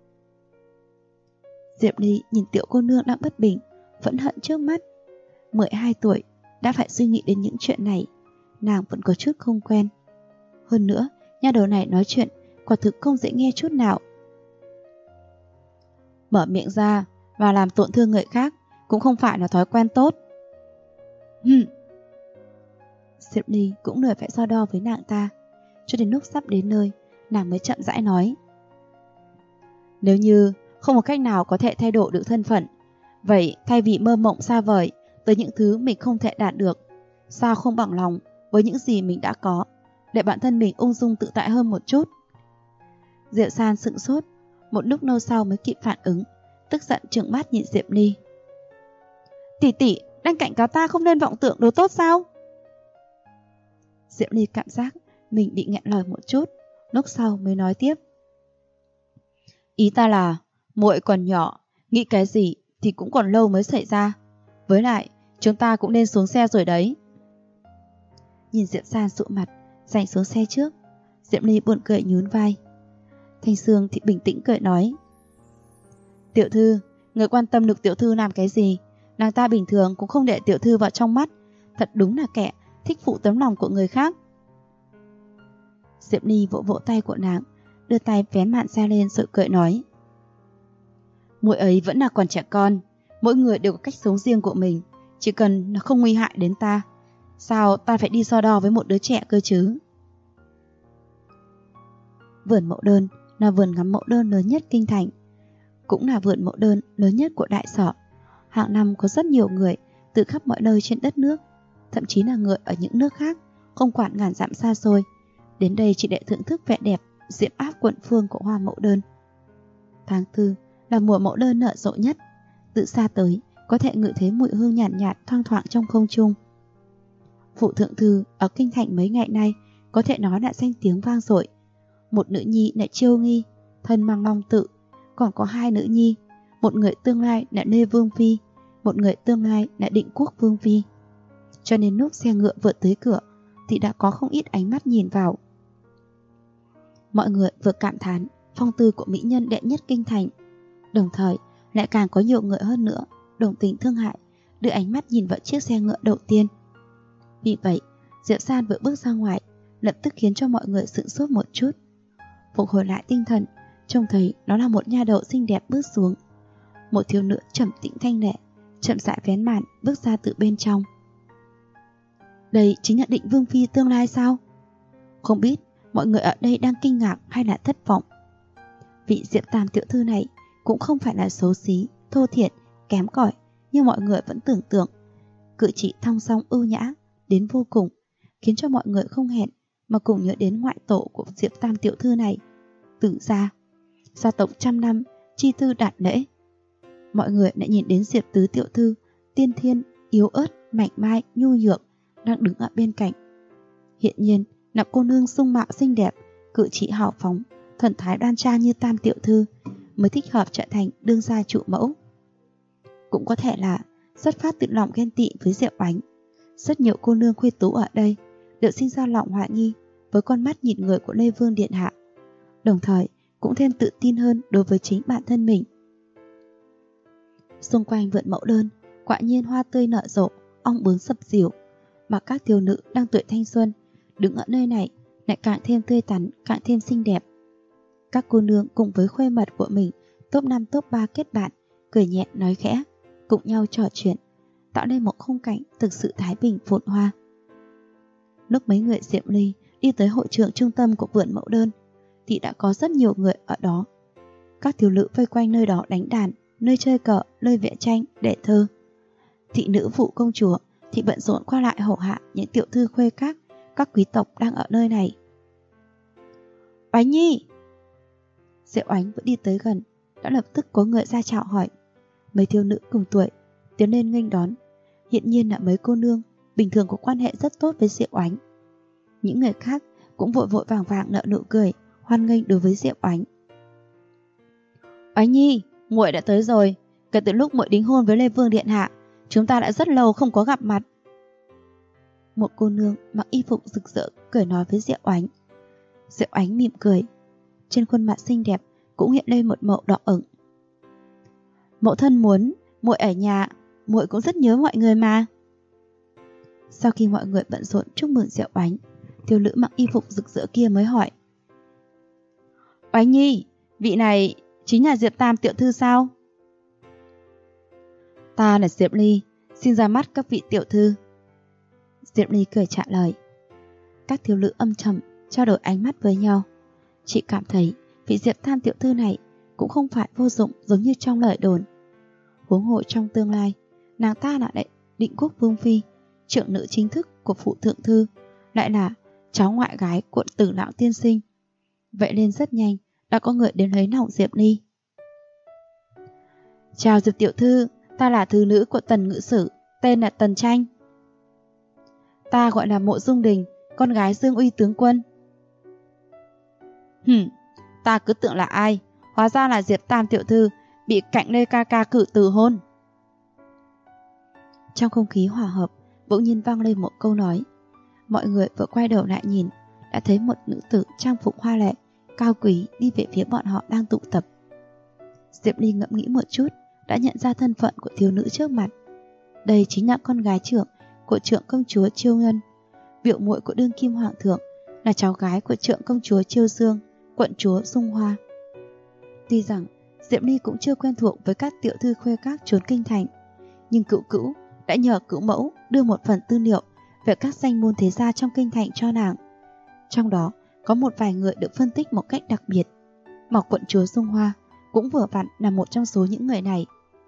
Diệp Ly nhìn tiểu cô nương đang bất bình, phẫn hận trước mắt. 12 tuổi đã phải suy nghĩ đến những chuyện này, nàng vẫn có chút không quen. Hơn nữa, nha đầu này nói chuyện quả thực không dễ nghe chút nào. Mở miệng ra và làm tổn thương người khác cũng không phải là thói quen tốt. Diệp Ly cũng lười phải so đo với nàng ta, cho đến lúc sắp đến nơi, nàng mới chậm rãi nói. Nếu như không một cách nào có thể thay đổi được thân phận, vậy thay vì mơ mộng xa vời tới những thứ mình không thể đạt được, sao không bằng lòng với những gì mình đã có, để bản thân mình ung dung tự tại hơn một chút? Diệp San sững sốt, một lúc lâu sau mới kịp phản ứng, tức giận trừng mắt nhìn Diệp Ly. Tỷ tỷ đang cảnh cáo ta không nên vọng tưởng đồ tốt sao? Diệp Ly cảm giác mình bị nghẹn lời một chút, lúc sau mới nói tiếp. Ý ta là, muội còn nhỏ, nghĩ cái gì thì cũng còn lâu mới xảy ra. Với lại, chúng ta cũng nên xuống xe rồi đấy. Nhìn Diệp San sụ mặt, giành xuống xe trước, Diệp Ly buồn cười nhún vai. Thanh Sương thì bình tĩnh cười nói. Tiểu thư, người quan tâm được tiểu thư làm cái gì? Nàng ta bình thường cũng không để tiểu thư vào trong mắt, thật đúng là kẻ thích phụ tấm lòng của người khác. Diệp Ly vỗ vỗ tay của nàng, đưa tay vén màn xe lên rồi cười nói. Muội ấy vẫn là còn trẻ con, mỗi người đều có cách sống riêng của mình, chỉ cần nó không nguy hại đến ta. Sao ta phải đi so đo với một đứa trẻ cơ chứ? Vườn Mẫu Đơn là vườn ngắm mẫu đơn lớn nhất kinh thành, cũng là vườn mẫu đơn lớn nhất của Đại Sở. Hàng năm có rất nhiều người từ khắp mọi nơi trên đất nước, thậm chí là người ở những nước khác, không quản ngàn dặm xa xôi, đến đây chỉ để thưởng thức vẻ đẹp diễm áp quận phương của hoa mẫu đơn. Tháng 4 là mùa mẫu đơn nở rộ nhất, từ xa tới có thể ngửi thấy mùi hương nhàn nhạt thoang thoảng trong không trung. Phụ thượng thư ở kinh thành mấy ngày nay có thể nói đã danh tiếng vang dội. Một nữ nhi là Chiêu Nghi, thân mang long tự, còn có 2 nữ nhi, một người tương lai là Lê Vương Phi, một người tương lai là Định Quốc Vương Phi. Cho nên lúc xe ngựa vượt tới cửa thì đã có không ít ánh mắt nhìn vào. Mọi người vừa cảm thán phong tư của mỹ nhân đệ nhất kinh thành, đồng thời lại càng có nhiều người hơn nữa đồng tình thương hại, đưa ánh mắt nhìn vào chiếc xe ngựa đầu tiên. Vì vậy, Diệp San vừa bước ra ngoài, lập tức khiến cho mọi người sửng sốt một chút. Phục hồi lại tinh thần, trông thấy đó là một nha đầu xinh đẹp bước xuống. Một thiếu nữ trầm tĩnh thanh lệ, chậm rãi vén màn bước ra từ bên trong. Đây chính là Định Vương Phi tương lai sao? Không biết mọi người ở đây đang kinh ngạc hay là thất vọng. Vị Diệp Tam tiểu thư này cũng không phải là xấu xí, thô thiển, kém cỏi như mọi người vẫn tưởng tượng. Cử chỉ thong dong ưu nhã đến vô cùng, khiến cho mọi người không hẹn mà cùng nhớ đến ngoại tổ của Diệp Tam tiểu thư này, Tử gia, gia tộc trăm năm, chi thư đạt lễ. Mọi người lại nhìn đến Diệp Tứ tiểu thư, tiên thiên, yếu ớt, mảnh mai, nhu nhược, đang đứng ở bên cạnh. Hiện nhiên là cô nương dung mạo xinh đẹp, cử chỉ hào phóng, thần thái đoan trang như Tam tiểu thư mới thích hợp trở thành đương gia chủ mẫu. Cũng có thể là xuất phát từ lòng ghen tị với Diệu Ánh, rất nhiều cô nương khuê tú ở đây đều sinh ra lòng hoài nghi với con mắt nhìn người của Lê Vương điện hạ, đồng thời cũng thêm tự tin hơn đối với chính bản thân mình. Xung quanh vườn mẫu đơn quả nhiên hoa tươi nở rộ, ong bướm sập rìu, mà các thiếu nữ đang tuổi thanh xuân đứng ở nơi này lại càng thêm tươi tắn, càng thêm xinh đẹp. Các cô nương cùng với khuê mật của mình top 5 top 3 kết bạn, cười nhẹ nói khẽ, cùng nhau trò chuyện, tạo nên một khung cảnh thực sự thái bình phồn hoa. Lúc mấy người Diệm Ly đi tới hội trường trung tâm của vườn mẫu đơn thì đã có rất nhiều người ở đó. Các thiếu nữ vây quanh nơi đó đánh đàn, nơi chơi cờ, nơi vẽ tranh, để thơ. Thị nữ phụ công chúa thì bận rộn qua lại hầu hạ những tiểu thư khuê các quý tộc đang ở nơi này. Oánh Nhi! Diệu Ánh vẫn đi tới gần, đã lập tức có người ra chào hỏi. Mấy thiếu nữ cùng tuổi tiến lên nghênh đón. Hiện nhiên là mấy cô nương bình thường có quan hệ rất tốt với Diệu Ánh. Những người khác cũng vội vội vàng vàng nở nụ cười hoan nghênh đối với Diệu Ánh. Oánh Nhi, muội đã tới rồi. Kể từ lúc muội đính hôn với Lê Vương điện hạ, chúng ta đã rất lâu không có gặp mặt. Một cô nương mặc y phục rực rỡ cười nói với Diệu Ánh. Diệu Ánh mỉm cười, trên khuôn mặt xinh đẹp cũng hiện lên một màu đỏ ửng. Mẫu thân muốn muội ở nhà, muội cũng rất nhớ mọi người mà. Sau khi mọi người bận rộn chúc mừng Diệu Ánh, thiếu nữ mặc y phục rực rỡ kia mới hỏi. Oánh Nhi, vị này chính là Diệp Tam tiểu thư sao? Ta là Diệp Ly, xin ra mắt các vị tiểu thư. Diệp Ly cười trả lời. Các thiếu nữ âm trầm trao đổi ánh mắt với nhau. Chị cảm thấy vị Diệp Tam tiểu thư này cũng không phải vô dụng giống như trong lời đồn. Huống hộ trong tương lai, nàng ta là Định Quốc Vương Phi, trưởng nữ chính thức của phụ thượng thư, lại là cháu ngoại gái của Tử Lão tiên sinh. Vậy nên rất nhanh đã có người đến lấy lòng Diệp Ly. Chào Diệp tiểu thư, ta là thư nữ của Tần ngự sử, tên là Tần Tranh. Ta gọi là Mộ Dung Đình, con gái Dương Uy tướng quân. Ta cứ tưởng là ai, hóa ra là Diệp Tam tiểu thư bị Cạnh Lê ca ca cử từ hôn. Trong không khí hòa hợp, bỗng nhiên vang lên một câu nói. Mọi người vừa quay đầu lại nhìn, đã thấy một nữ tử trang phục hoa lệ, cao quý đi về phía bọn họ đang tụ tập. Diệp Ly ngẫm nghĩ một chút, đã nhận ra thân phận của thiếu nữ trước mặt. Đây chính là con gái trưởng của trượng công chúa Chiêu Ngân, biểu muội của đương kim hoàng thượng, là cháu gái của trượng công chúa Chiêu Dương, quận chúa Dung Hoa. Tuy rằng Diệp Ly cũng chưa quen thuộc với các tiểu thư khuê các trốn kinh thành, nhưng cữu cữu đã nhờ cữu mẫu đưa một phần tư liệu về các danh môn thế gia trong kinh thành cho nàng. Trong đó có một vài người được phân tích một cách đặc biệt, mà quận chúa Dung Hoa cũng vừa vặn là một trong số những người này.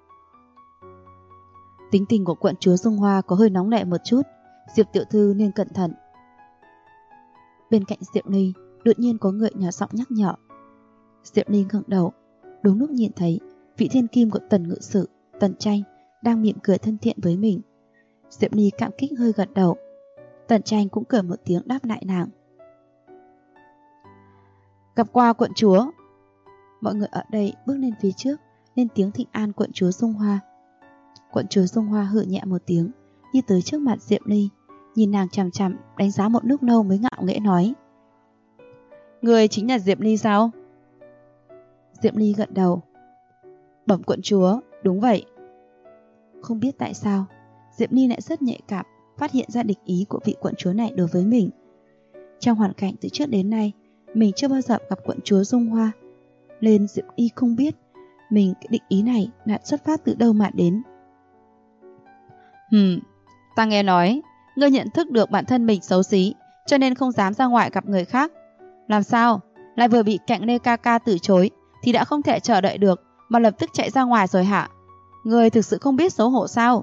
Tính tình của quận chúa Dung Hoa có hơi nóng nảy một chút, Diệp tiểu thư nên cẩn thận. Bên cạnh Diệp Ly đột nhiên có người nhỏ giọng nhắc nhở. Diệp Ly ngẩng đầu, đúng lúc nhìn thấy vị thiên kim của Tần ngự sử, Tần Tranh đang mỉm cười thân thiện với mình. Diệp Ly cảm kích hơi gật đầu. Tần Tranh cũng cười một tiếng đáp lại nàng. Gặp qua quận chúa. Mọi người ở đây bước lên phía trước, lên tiếng thịnh an quận chúa Dung Hoa. Quận chúa Dung Hoa hừ nhẹ một tiếng, đi tới trước mặt Diệp Ly, nhìn nàng chằm chằm, đánh giá một lúc lâu mới ngạo nghễ nói. Người chính là Diệp Ly sao? Diệp Ly gật đầu. Bẩm quận chúa, đúng vậy. Không biết tại sao, Diệp Ly lại rất nhạy cảm, phát hiện ra địch ý của vị quận chúa này đối với mình. Trong hoàn cảnh từ trước đến nay, mình chưa bao giờ gặp quận chúa Dung Hoa, nên Diệp Ly không biết mình cái địch ý này là xuất phát từ đâu mà đến. Ta nghe nói, ngươi nhận thức được bản thân mình xấu xí, cho nên không dám ra ngoài gặp người khác. Làm sao, lại vừa bị cạnh Lê ca ca từ chối, thì đã không thể chờ đợi được, mà lập tức chạy ra ngoài rồi hả? Ngươi thực sự không biết xấu hổ sao?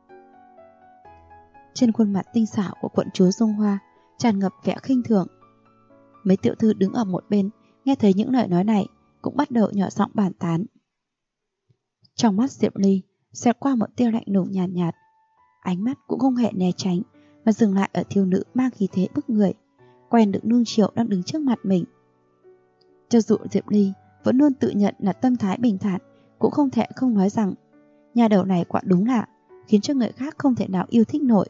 Trên khuôn mặt tinh xảo của quận chúa Dung Hoa tràn ngập vẻ khinh thường. Mấy tiểu thư đứng ở một bên nghe thấy những lời nói này cũng bắt đầu nhỏ giọng bàn tán. Trong mắt Diệp Ly xẹt qua một tia lạnh lùng nhàn nhạt, ánh mắt cũng không hề né tránh mà dừng lại ở thiếu nữ mang khí thế bức người, quen được nuông chiều đang đứng trước mặt mình. Cho dù Diệp Ly vẫn luôn tự nhận là tâm thái bình thản, cũng không thể không nói rằng nhà đầu này quả đúng lạ, khiến cho người khác không thể nào yêu thích nổi.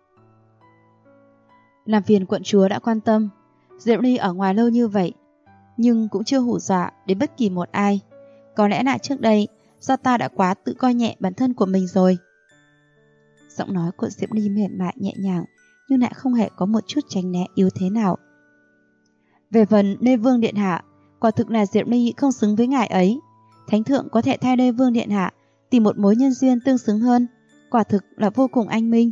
Làm phiền quận chúa đã quan tâm. Diệp Ly ở ngoài lâu như vậy, nhưng cũng chưa hù dọa đến bất kỳ một ai. Có lẽ là trước đây do ta đã quá tự coi nhẹ bản thân của mình rồi. Giọng nói của Diệp Ly mềm mại nhẹ nhàng, nhưng lại không hề có một chút tránh né yếu thế nào. Về phần Lê Vương Điện Hạ, quả thực là Diệp Ly không xứng với ngài ấy. Thánh thượng có thể thay Lê Vương Điện Hạ tìm một mối nhân duyên tương xứng hơn, quả thực là vô cùng anh minh.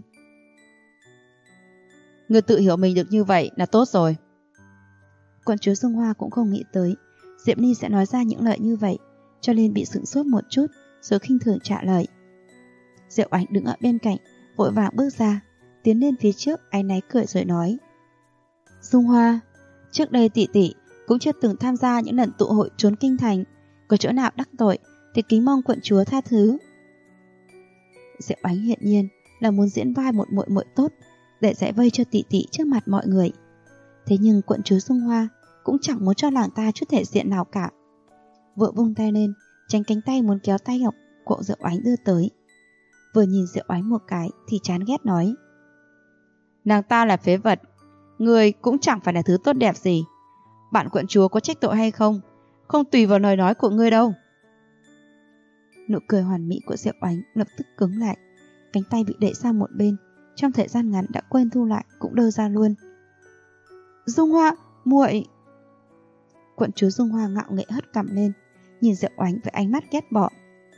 Ngươi tự hiểu mình được như vậy là tốt rồi. Quận chúa Dung Hoa cũng không nghĩ tới Diệp Ly sẽ nói ra những lời như vậy, cho nên bị sửng sốt một chút, rồi khinh thường trả lời. Diệu Ánh đứng ở bên cạnh, vội vàng bước ra, tiến lên phía trước, áy náy cười rồi nói. Dung Hoa, trước đây tỷ tỷ cũng chưa từng tham gia những lần tụ hội trốn kinh thành, có chỗ nào đắc tội thì kính mong quận chúa tha thứ. Diệu Ánh hiện nhiên là muốn diễn vai một muội muội tốt để giải vây cho tỷ tỷ trước mặt mọi người. Thế nhưng quận chúa Dung Hoa cũng chẳng muốn cho làng ta chút thể diện nào cả. Vợ vung tay lên, tránh cánh tay muốn kéo tay ngọc của Diệu Ánh đưa tới. Vừa nhìn Diệu Ánh một cái thì chán ghét nói. Nàng ta là phế vật, người cũng chẳng phải là thứ tốt đẹp gì. Bạn quận chúa có trách tội hay không, không tùy vào lời nói của ngươi đâu. Nụ cười hoàn mỹ của Diệu Ánh lập tức cứng lại, cánh tay bị đẩy sang một bên, trong thời gian ngắn đã quên thu lại cũng đơ ra luôn. Dung Hoa, muội. Quận chúa Dung Hoa ngạo nghễ hất cằm lên, nhìn Diệu Ánh với ánh mắt ghét bỏ.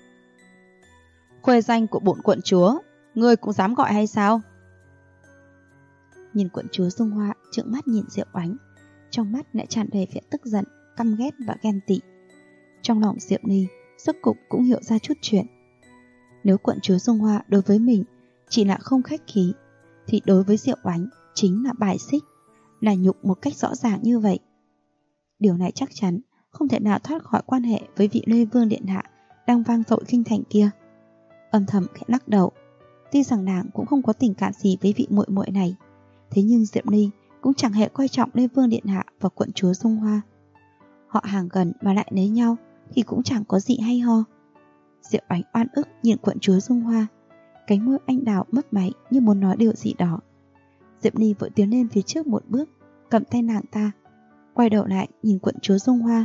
Khuê danh của bổn quận chúa, ngươi cũng dám gọi hay sao? Nhìn quận chúa Dung Hoa trợn mắt nhìn Diệu Ánh, trong mắt lại tràn đầy vẻ tức giận, căm ghét và ghen tị. Trong lòng Diệu Ly rốt cục cũng hiểu ra chút chuyện. Nếu quận chúa Dung Hoa đối với mình chỉ là không khách khí, thì đối với Diệu Ánh chính là bài xích, là nhục một cách rõ ràng như vậy. Điều này chắc chắn không thể nào thoát khỏi quan hệ với vị Lê Vương Điện Hạ đang vang dội kinh thành kia. Âm thầm khẽ lắc đầu. Tuy rằng nàng cũng không có tình cảm gì với vị muội muội này, thế nhưng Diệp Ly cũng chẳng hề coi trọng Lê Vương Điện Hạ và quận chúa Dung Hoa. Họ hàng gần mà lại lấy nhau thì cũng chẳng có gì hay ho. Diệu Ánh oan ức nhìn quận chúa Dung Hoa, cánh môi anh đào mấp máy như muốn nói điều gì đó. Diệp Ly vội tiến lên phía trước một bước, cầm tay nàng ta, quay đầu lại nhìn quận chúa Dung Hoa.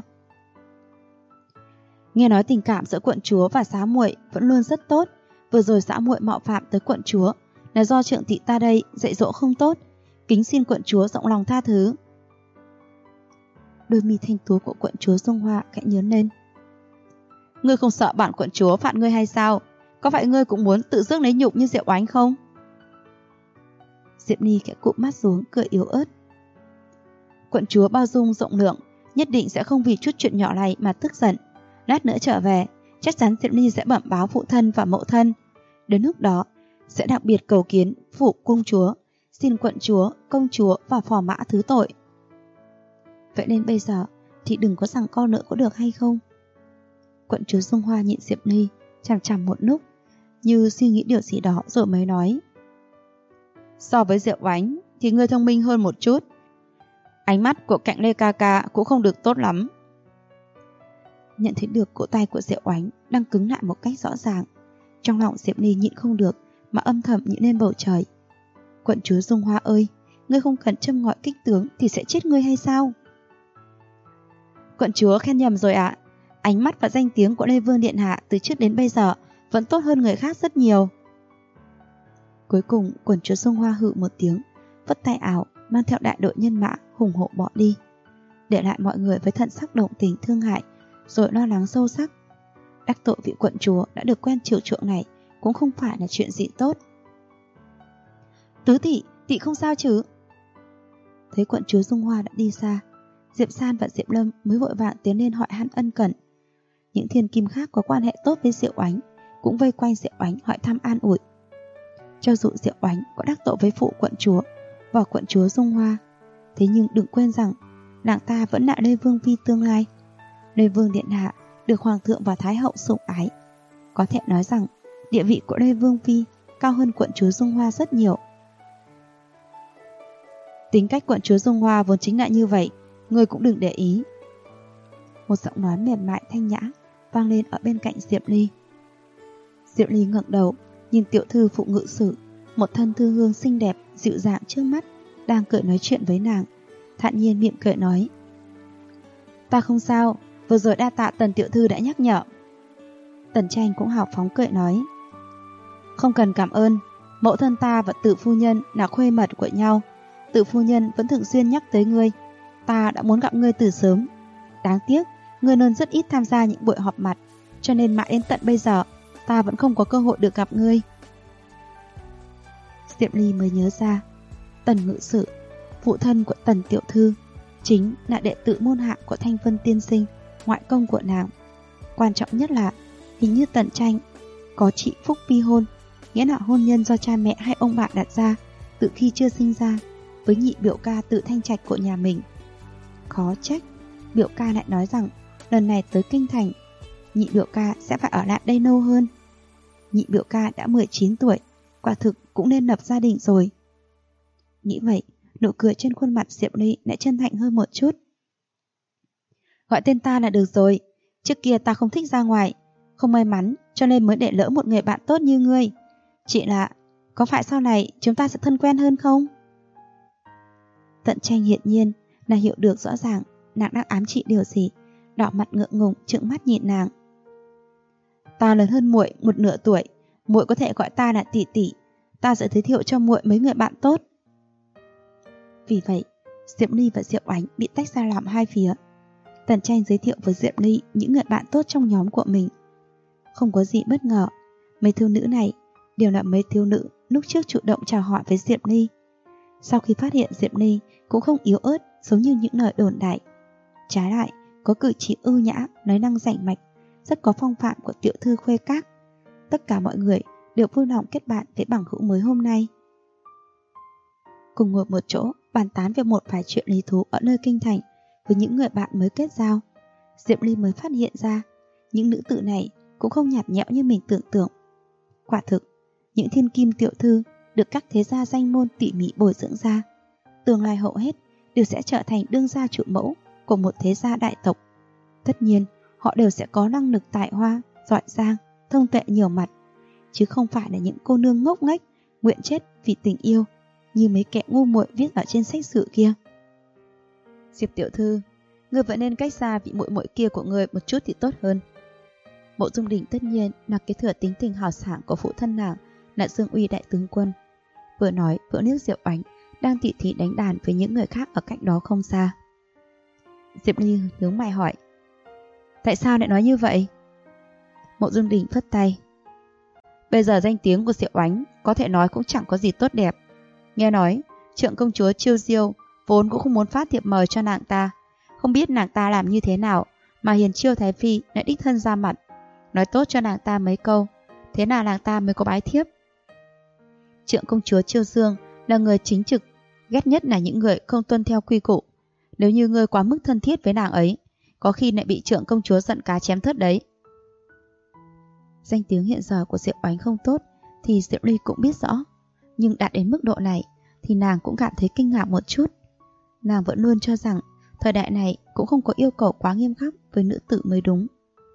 Nghe nói tình cảm giữa quận chúa và xá muội vẫn luôn rất tốt. Vừa rồi xá muội mạo phạm tới quận chúa là do trượng thị ta đây dạy dỗ không tốt, kính xin quận chúa rộng lòng tha thứ. Đôi mi thanh tú của quận chúa Dung Hoa khẽ nhướng lên. Ngươi không sợ bản quận chúa phạt ngươi hay sao? Có phải ngươi cũng muốn tự rước lấy nhục như Diệu Ánh không? Diệp Ly khẽ cụp mắt xuống cười yếu ớt. Quận chúa bao dung rộng lượng, nhất định sẽ không vì chút chuyện nhỏ này mà tức giận. Lát nữa trở về, chắc chắn Diệp Ly sẽ bẩm báo phụ thân và mẫu thân. Đến lúc đó, sẽ đặc biệt cầu kiến phụ công chúa, xin quận chúa, công chúa và phò mã thứ tội. Vậy nên bây giờ thì đừng có giằng co nữa có được hay không? Quận chúa Dung Hoa nhìn Diệp Ly chằm chằm một lúc, như suy nghĩ điều gì đó rồi mới nói. So với Diệu Ánh thì ngươi thông minh hơn một chút. Ánh mắt của Cạnh Lê ca ca cũng không được tốt lắm. Nhận thấy được cổ tay của Diệu Ánh đang cứng lại một cách rõ ràng, trong lòng Diệp Ly nhịn không được mà âm thầm nghĩ lên bầu trời. Quận chúa Dung Hoa ơi, ngươi không cần châm ngòi kích tướng thì sẽ chết ngươi hay sao? Quận chúa khen nhầm rồi ạ. Ánh mắt và danh tiếng của Lê Vương Điện Hạ từ trước đến bây giờ vẫn tốt hơn người khác rất nhiều. Cuối cùng quận chúa Dung Hoa hự một tiếng, vất tay áo, mang theo đại đội nhân mã hùng hộ bỏ đi, để lại mọi người với thần sắc động tình thương hại, rồi lo lắng sâu sắc. Đắc tội vị quận chúa đã được quen chiều chuộng này cũng không phải là chuyện gì tốt. Tứ thị, thị không sao chứ? Thấy quận chúa Dung Hoa đã đi xa, Diệp San và Diệp Lâm mới vội vàng tiến lên hỏi han ân cần. Những thiên kim khác có quan hệ tốt với Diệu Ánh cũng vây quanh Diệu Ánh hỏi thăm an ủi. Cho dù Diệu Ánh có đắc tội với phụ quận chúa và quận chúa Dung Hoa, thế nhưng đừng quên rằng nàng ta vẫn là Lê Vương Phi tương lai. Lê Vương Điện Hạ được Hoàng thượng và Thái hậu sủng ái. Có thể nói rằng địa vị của Lê Vương Phi cao hơn quận chúa Dung Hoa rất nhiều. Tính cách quận chúa Dung Hoa vốn chính là như vậy, ngươi cũng đừng để ý. Một giọng nói mềm mại thanh nhã vang lên ở bên cạnh Diệp Ly. Diệp Ly ngẩng đầu nhìn tiểu thư phụ ngự sử, một thân thư hương xinh đẹp dịu dàng trước mắt, đang cười nói chuyện với nàng, thản nhiên miệng cười nói: Ta không sao, vừa rồi đa tạ Tần tiểu thư đã nhắc nhở. Tần Tranh cũng hào phóng cười nói: Không cần cảm ơn, mẫu thân ta và Tự phu nhân là khuê mật của nhau. Tự phu nhân vẫn thường xuyên nhắc tới ngươi, ta đã muốn gặp ngươi từ sớm. Đáng tiếc, ngươi luôn rất ít tham gia những buổi họp mặt, cho nên mãi đến tận bây giờ ta vẫn không có cơ hội được gặp ngươi. Diệp Ly mới nhớ ra, Tần ngự sử, phụ thân của Tần tiểu thư, chính là đệ tử môn hạ của Thanh Vân tiên sinh, ngoại công của nàng. Quan trọng nhất là hình như Tần Tranh có chị phúc vi hôn, nghĩa là hôn nhân do cha mẹ hay ông bà đặt ra từ khi chưa sinh ra, với nhị biểu ca Tự Thanh Trạch của nhà mình. Khó trách biểu ca lại nói rằng lần này tới kinh thành, nhị biểu ca sẽ phải ở lại đây lâu hơn. Nhị biểu ca đã 19 tuổi, quả thực cũng nên lập gia đình rồi. Nghĩ vậy, nụ cười trên khuôn mặt Diệp Ly lại chân thành hơn một chút. Gọi tên ta là được rồi, trước kia ta không thích ra ngoài, không may mắn cho nên mới để lỡ một người bạn tốt như ngươi. Chỉ là, có phải sau này chúng ta sẽ thân quen hơn không? Tận Tranh hiển nhiên là hiểu được rõ ràng nàng đang ám chỉ điều gì, đỏ mặt ngượng ngùng trợn mắt nhìn nàng. Ta lớn hơn muội một nửa tuổi, muội có thể gọi ta là tỷ tỷ, ta sẽ giới thiệu cho muội mấy người bạn tốt. Vì vậy, Diệp Ly và Diệu Ánh bị tách ra làm hai phía. Tần Tranh giới thiệu với Diệp Ly những người bạn tốt trong nhóm của mình. Không có gì bất ngờ, mấy thiếu nữ này đều là mấy thiếu nữ lúc trước chủ động chào hỏi với Diệp Ly. Sau khi phát hiện Diệp Ly cũng không yếu ớt giống như những lời đồn đại, trái lại có cử chỉ ưu nhã, nói năng rành mạch, rất có phong phạm của tiểu thư khuê các. Tất cả mọi người đều vui lòng kết bạn với bằng hữu mới hôm nay. Cùng ngồi một chỗ bàn tán về một vài chuyện lý thú ở nơi kinh thành với những người bạn mới kết giao, Diệp Ly mới phát hiện ra những nữ tử này cũng không nhạt nhẽo như mình tưởng tượng. Quả thực, những thiên kim tiểu thư được các thế gia danh môn tỉ mỉ bồi dưỡng ra, tương lai hậu hết đều sẽ trở thành đương gia chủ mẫu của một thế gia đại tộc. Tất nhiên, họ đều sẽ có năng lực tài hoa, giỏi giang, thông tuệ nhiều mặt, chứ không phải là những cô nương ngốc nghếch nguyện chết vì tình yêu như mấy kẻ ngu muội viết ở trên sách sử kia. Diệp tiểu thư, ngươi vẫn nên cách xa vị muội muội kia của ngươi một chút thì tốt hơn. Mộ Dung Đình tất nhiên là kế thừa tính tình hào sảng của phụ thân nàng là Dương Uy đại tướng quân. Vừa nói vừa liếc Diệu Ánh đang tỉ thí đánh đàn với những người khác ở cạnh đó không xa. Diệp Ly hướng mày hỏi: Tại sao lại nói như vậy? Mộ Dung Đình phất tay: Bây giờ danh tiếng của Diệu Ánh có thể nói cũng chẳng có gì tốt đẹp. Nghe nói trượng công chúa Chiêu Diêu vốn cũng không muốn phát thiệp mời cho nàng ta. Không biết nàng ta làm như thế nào mà Hiền Chiêu Thái Phi lại đích thân ra mặt, nói tốt cho nàng ta mấy câu, thế nào nàng ta mới có bái thiếp. Trượng công chúa Chiêu Dương là người chính trực, ghét nhất là những người không tuân theo quy củ. Nếu như ngươi quá mức thân thiết với nàng ấy, có khi lại bị trượng công chúa giận cá chém thớt đấy. Danh tiếng hiện giờ của Diệu Oánh không tốt thì Diệu Ly cũng biết rõ, nhưng đạt đến mức độ này thì nàng cũng cảm thấy kinh ngạc một chút. Nàng vẫn luôn cho rằng thời đại này cũng không có yêu cầu quá nghiêm khắc với nữ tử mới đúng.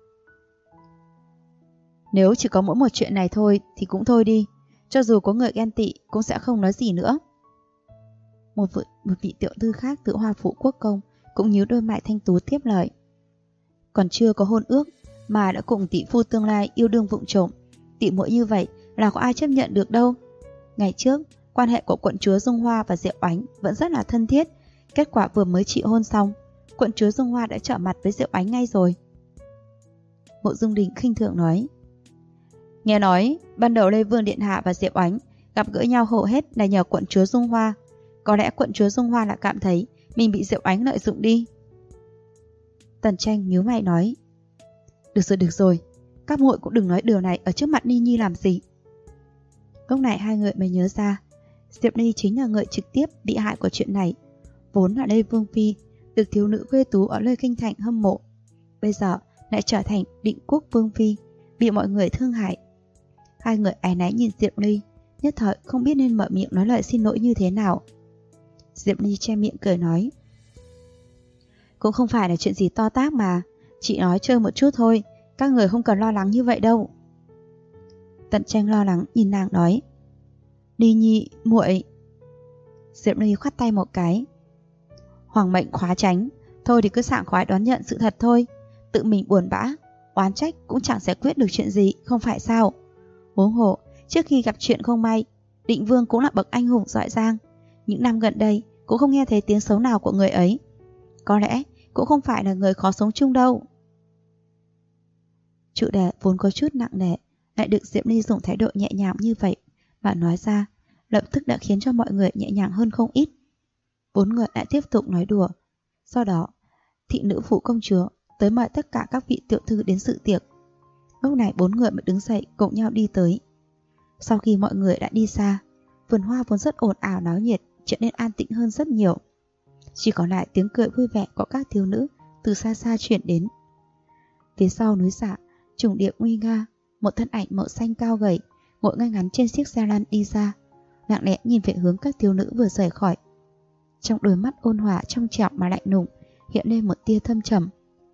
Nếu chỉ có mỗi một chuyện này thôi thì cũng thôi đi, cho dù có người ghen tị cũng sẽ không nói gì nữa. Một vị tiểu thư khác từ Hoa Phủ Quốc Công cũng nhíu đôi mày thanh tú tiếp lời. Còn chưa có hôn ước mà đã cùng tỷ phu tương lai yêu đương vụng trộm, tỷ muội như vậy là có ai chấp nhận được đâu. Ngày trước, quan hệ của quận chúa Dung Hoa và Diệu Oánh vẫn rất là thân thiết, kết quả vừa mới trị hôn xong, quận chúa Dung Hoa đã trở mặt với Diệu Oánh ngay rồi. Mộ Dung Đình khinh thường nói. Nghe nói, ban đầu Lê Vương Điện Hạ và Diệu Oánh gặp gỡ nhau hầu hết là nhờ quận chúa Dung Hoa. Có lẽ quận chúa Dung Hoa lại cảm thấy mình bị Diệu Oánh lợi dụng đi. Tần Tranh nhíu mày nói. Được rồi, các muội cũng đừng nói điều này ở trước mặt Ni Nhi làm gì. Lúc này hai người mới nhớ ra, Diệp Ni chính là người trực tiếp bị hại của chuyện này. Vốn là Lê Vương Phi, được thiếu nữ khuê tú ở Lê Kinh Thành hâm mộ, bây giờ lại trở thành Định Quốc Vương Phi, bị mọi người thương hại. Hai người áy náy nhìn Diệp Ly, nhất thời không biết nên mở miệng nói lời xin lỗi như thế nào. Diệp Ly che miệng cười nói. Cũng không phải là chuyện gì to tát mà, chị nói chơi một chút thôi, các người không cần lo lắng như vậy đâu. Tần Tranh lo lắng nhìn nàng nói. Ly Nhi, muội. Diệp Ly khoát tay một cái. Hoàng mệnh khóa tránh, thôi thì cứ sảng khoái đón nhận sự thật thôi. Tự mình buồn bã, oán trách cũng chẳng giải quyết được chuyện gì, không phải sao. Huống hồ, trước khi gặp chuyện không may, Định Vương cũng là bậc anh hùng giỏi giang. Những năm gần đây cũng không nghe thấy tiếng xấu nào của người ấy. Có lẽ cũng không phải là người khó sống chung đâu. Chủ đề vốn có chút nặng nề, lại được Diệp Ly dùng thái độ nhẹ nhàng như vậy và nói ra, lập tức đã khiến cho mọi người nhẹ nhàng hơn không ít. Bốn người lại tiếp tục nói đùa. Sau đó, thị nữ phủ công chúa tới mời tất cả các vị tiểu thư đến dự tiệc. Lúc này bốn người mới đứng dậy cùng nhau đi tới. Sau khi mọi người đã đi xa, vườn hoa vốn rất ồn ào náo nhiệt trở nên an tĩnh hơn rất nhiều. Chỉ còn lại tiếng cười vui vẻ của các thiếu nữ từ xa xa chuyển đến. Phía sau núi Dạ, trùng điệp nguy nga, một thân ảnh màu xanh cao gầy ngồi ngay ngắn trên chiếc xe lăn đi ra, lặng lẽ nhìn về hướng các thiếu nữ vừa rời khỏi. Trong đôi mắt ôn hòa trong trẻo mà lạnh lùng hiện lên một tia thâm trầm.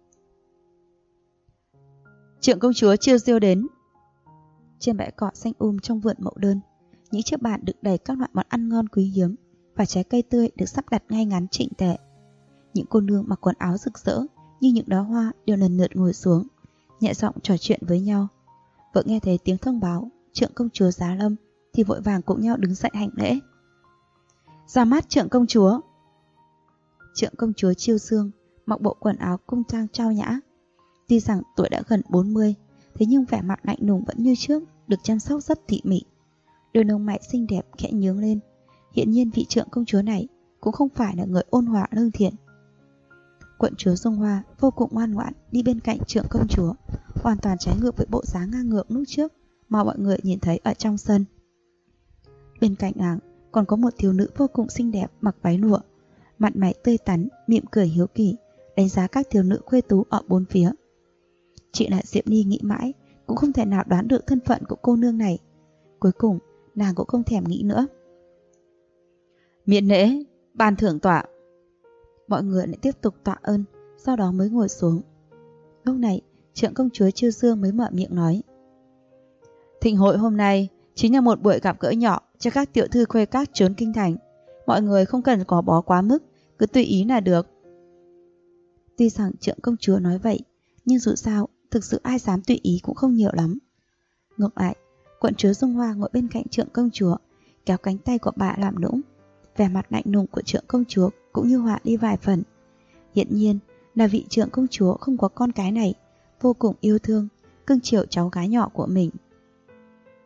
Trượng công chúa Chiêu Diêu đến. Trên bãi cỏ xanh trong vườn mậu đơn, những chiếc bàn đựng đầy các loại món ăn ngon quý hiếm và trái cây tươi được sắp đặt ngay ngắn trịnh tề. Những cô nương mặc quần áo rực rỡ như những đóa hoa đều lần lượt ngồi xuống, nhẹ giọng trò chuyện với nhau. Vừa nghe thấy tiếng thông báo trượng công chúa giá lâm thì vội vàng cùng nhau đứng dậy hành lễ. Ra mắt trượng công chúa. Trượng công chúa Chiêu Dương mặc bộ quần áo cung trang tao nhã. Tuy rằng tuổi đã gần 40, thế nhưng vẻ mặt lạnh lùng vẫn như trước, được chăm sóc rất tỉ mỉ. Đôi lông mày xinh đẹp khẽ nhướng lên. Hiện nhiên vị trượng công chúa này cũng không phải là người ôn hòa lương thiện. Quận chúa Dung Hoa vô cùng ngoan ngoãn đi bên cạnh trượng công chúa, hoàn toàn trái ngược với bộ dáng ngang ngược lúc trước mà mọi người nhìn thấy ở trong sân. Bên cạnh nàng còn có một thiếu nữ vô cùng xinh đẹp mặc váy lụa, mặt mày tươi tắn, mỉm cười hiếu kỳ, đánh giá các thiếu nữ khuê tú ở bốn phía. Chị là Diệp Ni nghĩ mãi cũng không thể nào đoán được thân phận của cô nương này. Cuối cùng nàng cũng không thèm nghĩ nữa. Miễn lễ, ban thưởng tọa. Mọi người lại tiếp tục tọa ơn, sau đó mới ngồi xuống. Lúc này trượng công chúa Chiêu Dương mới mở miệng nói. Thịnh hội hôm nay chính là một buổi gặp gỡ nhỏ cho các tiểu thư khuê các trốn kinh thành. Mọi người không cần có bó quá mức, cứ tùy ý là được. Tuy rằng trượng công chúa nói vậy, nhưng dù sao thực sự ai dám tùy ý cũng không nhiều lắm. Ngược lại, quận chúa Dung Hoa ngồi bên cạnh trượng công chúa, kéo cánh tay của bà làm nũng. Vẻ mặt lạnh lùng của trượng công chúa cũng như họa đi vài phần. Hiện nhiên là vị trượng công chúa không có con cái này, vô cùng yêu thương, cưng chiều cháu gái nhỏ của mình.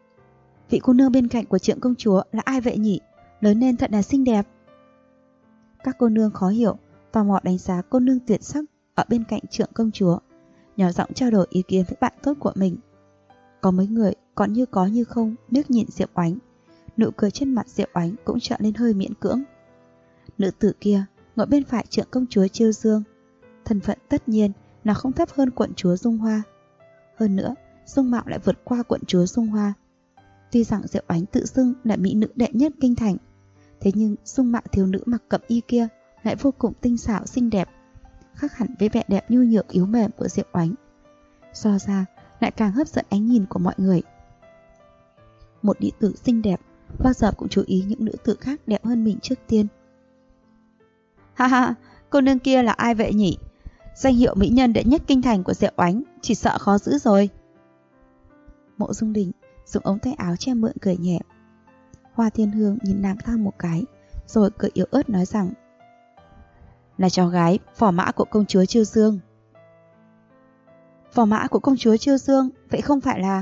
Vị cô nương bên cạnh của trượng công chúa là ai vậy nhỉ? Lớn lên thật là xinh đẹp. Các cô nương khó hiểu, tò mò đánh giá cô nương tuyệt sắc ở bên cạnh Trượng công chúa, nhỏ giọng trao đổi ý kiến với bạn tốt của mình. Có mấy người còn như có như không liếc nhìn Diệp Oánh, nụ cười trên mặt Diệp Oánh cũng trở nên hơi miễn cưỡng. Nữ tử kia ngồi bên phải Trượng công chúa Chiêu Dương, thân phận tất nhiên là không thấp hơn quận chúa Dung Hoa. Hơn nữa, dung mạo lại vượt qua quận chúa Dung Hoa. Tuy rằng Diệp Oánh tự xưng là mỹ nữ đệ nhất kinh thành, thế nhưng dung mạo thiếu nữ mặc cẩm y kia lại vô cùng tinh xảo xinh đẹp, khác hẳn với vẻ đẹp nhu nhược yếu mềm của Diệp Oánh. So ra lại càng hấp dẫn ánh nhìn của mọi người. Một nữ tử xinh đẹp bao giờ cũng chú ý những nữ tử khác đẹp hơn mình trước tiên. Ha ha, cô nương kia là ai vậy nhỉ? Danh hiệu mỹ nhân đệ nhất kinh thành của Diệp Oánh chỉ sợ khó giữ rồi. Mộ Dung Đình dùng ống tay áo che mượn cười nhẹ. Hoa Thiên Hương nhìn nàng ta một cái, rồi cười yếu ớt nói rằng là cháu gái phò mã của công chúa Chiêu Dương. Phò mã của công chúa Chiêu Dương, vậy không phải là...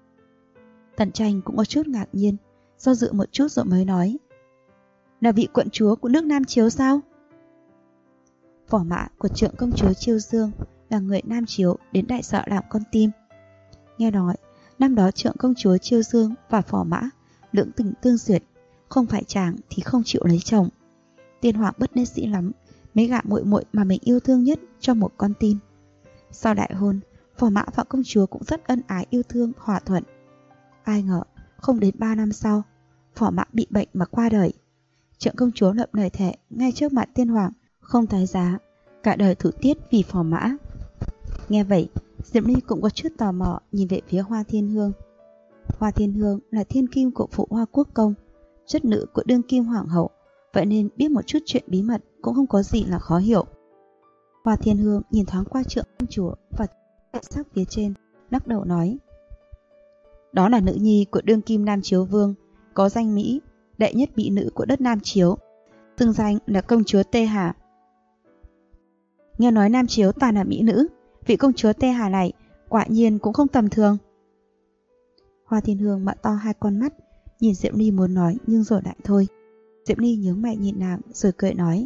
Tần Tranh cũng có chút ngạc nhiên, do dự một chút rồi mới nói, là vị quận chúa của nước Nam Chiếu sao? Phò mã của Trượng công chúa Chiêu Dương là người Nam Chiếu đến đại sở làm con tim. Nghe nói năm đó Trượng công chúa Chiêu Dương và phò mã lưỡng tình tương duyệt, không phải chàng thì không chịu lấy chồng. Tiên hoàng bất đắc dĩ lắm mới gả muội muội mà mình yêu thương nhất cho một con tin. Sau đại hôn, phò mã và công chúa cũng rất ân ái yêu thương hòa thuận. Ai ngờ không đến 3 năm sau, phò mã bị bệnh mà qua đời. Trượng công chúa lập lời thề ngay trước mặt tiên hoàng không tái giá, cả đời thủ tiết vì phò mã. Nghe vậy, Diệp Ly cũng có chút tò mò nhìn về phía Hoa Thiên Hương. Hoa Thiên Hương là thiên kim của phụ Hoa Quốc công, chất nữ của đương kim hoàng hậu, vậy nên biết một chút chuyện bí mật cũng không có gì là khó hiểu. Hoa Thiên Hương nhìn thoáng qua Trượng công chúa và sắc phía trên, lắc đầu nói, đó là nữ nhi của đương kim Nam Chiếu Vương, có danh Mỹ, đệ nhất mỹ nữ của đất Nam Chiếu, xưng danh là công chúa Tê Hà. Nghe nói Nam Chiếu toàn là mỹ nữ, vị công chúa Tê Hà này quả nhiên cũng không tầm thường. Hoa Thiên Hương mở to hai con mắt, nhìn Diệp Ly muốn nói nhưng rồi lại thôi. Diệp Ly nhướng mày nhìn nàng rồi cười nói,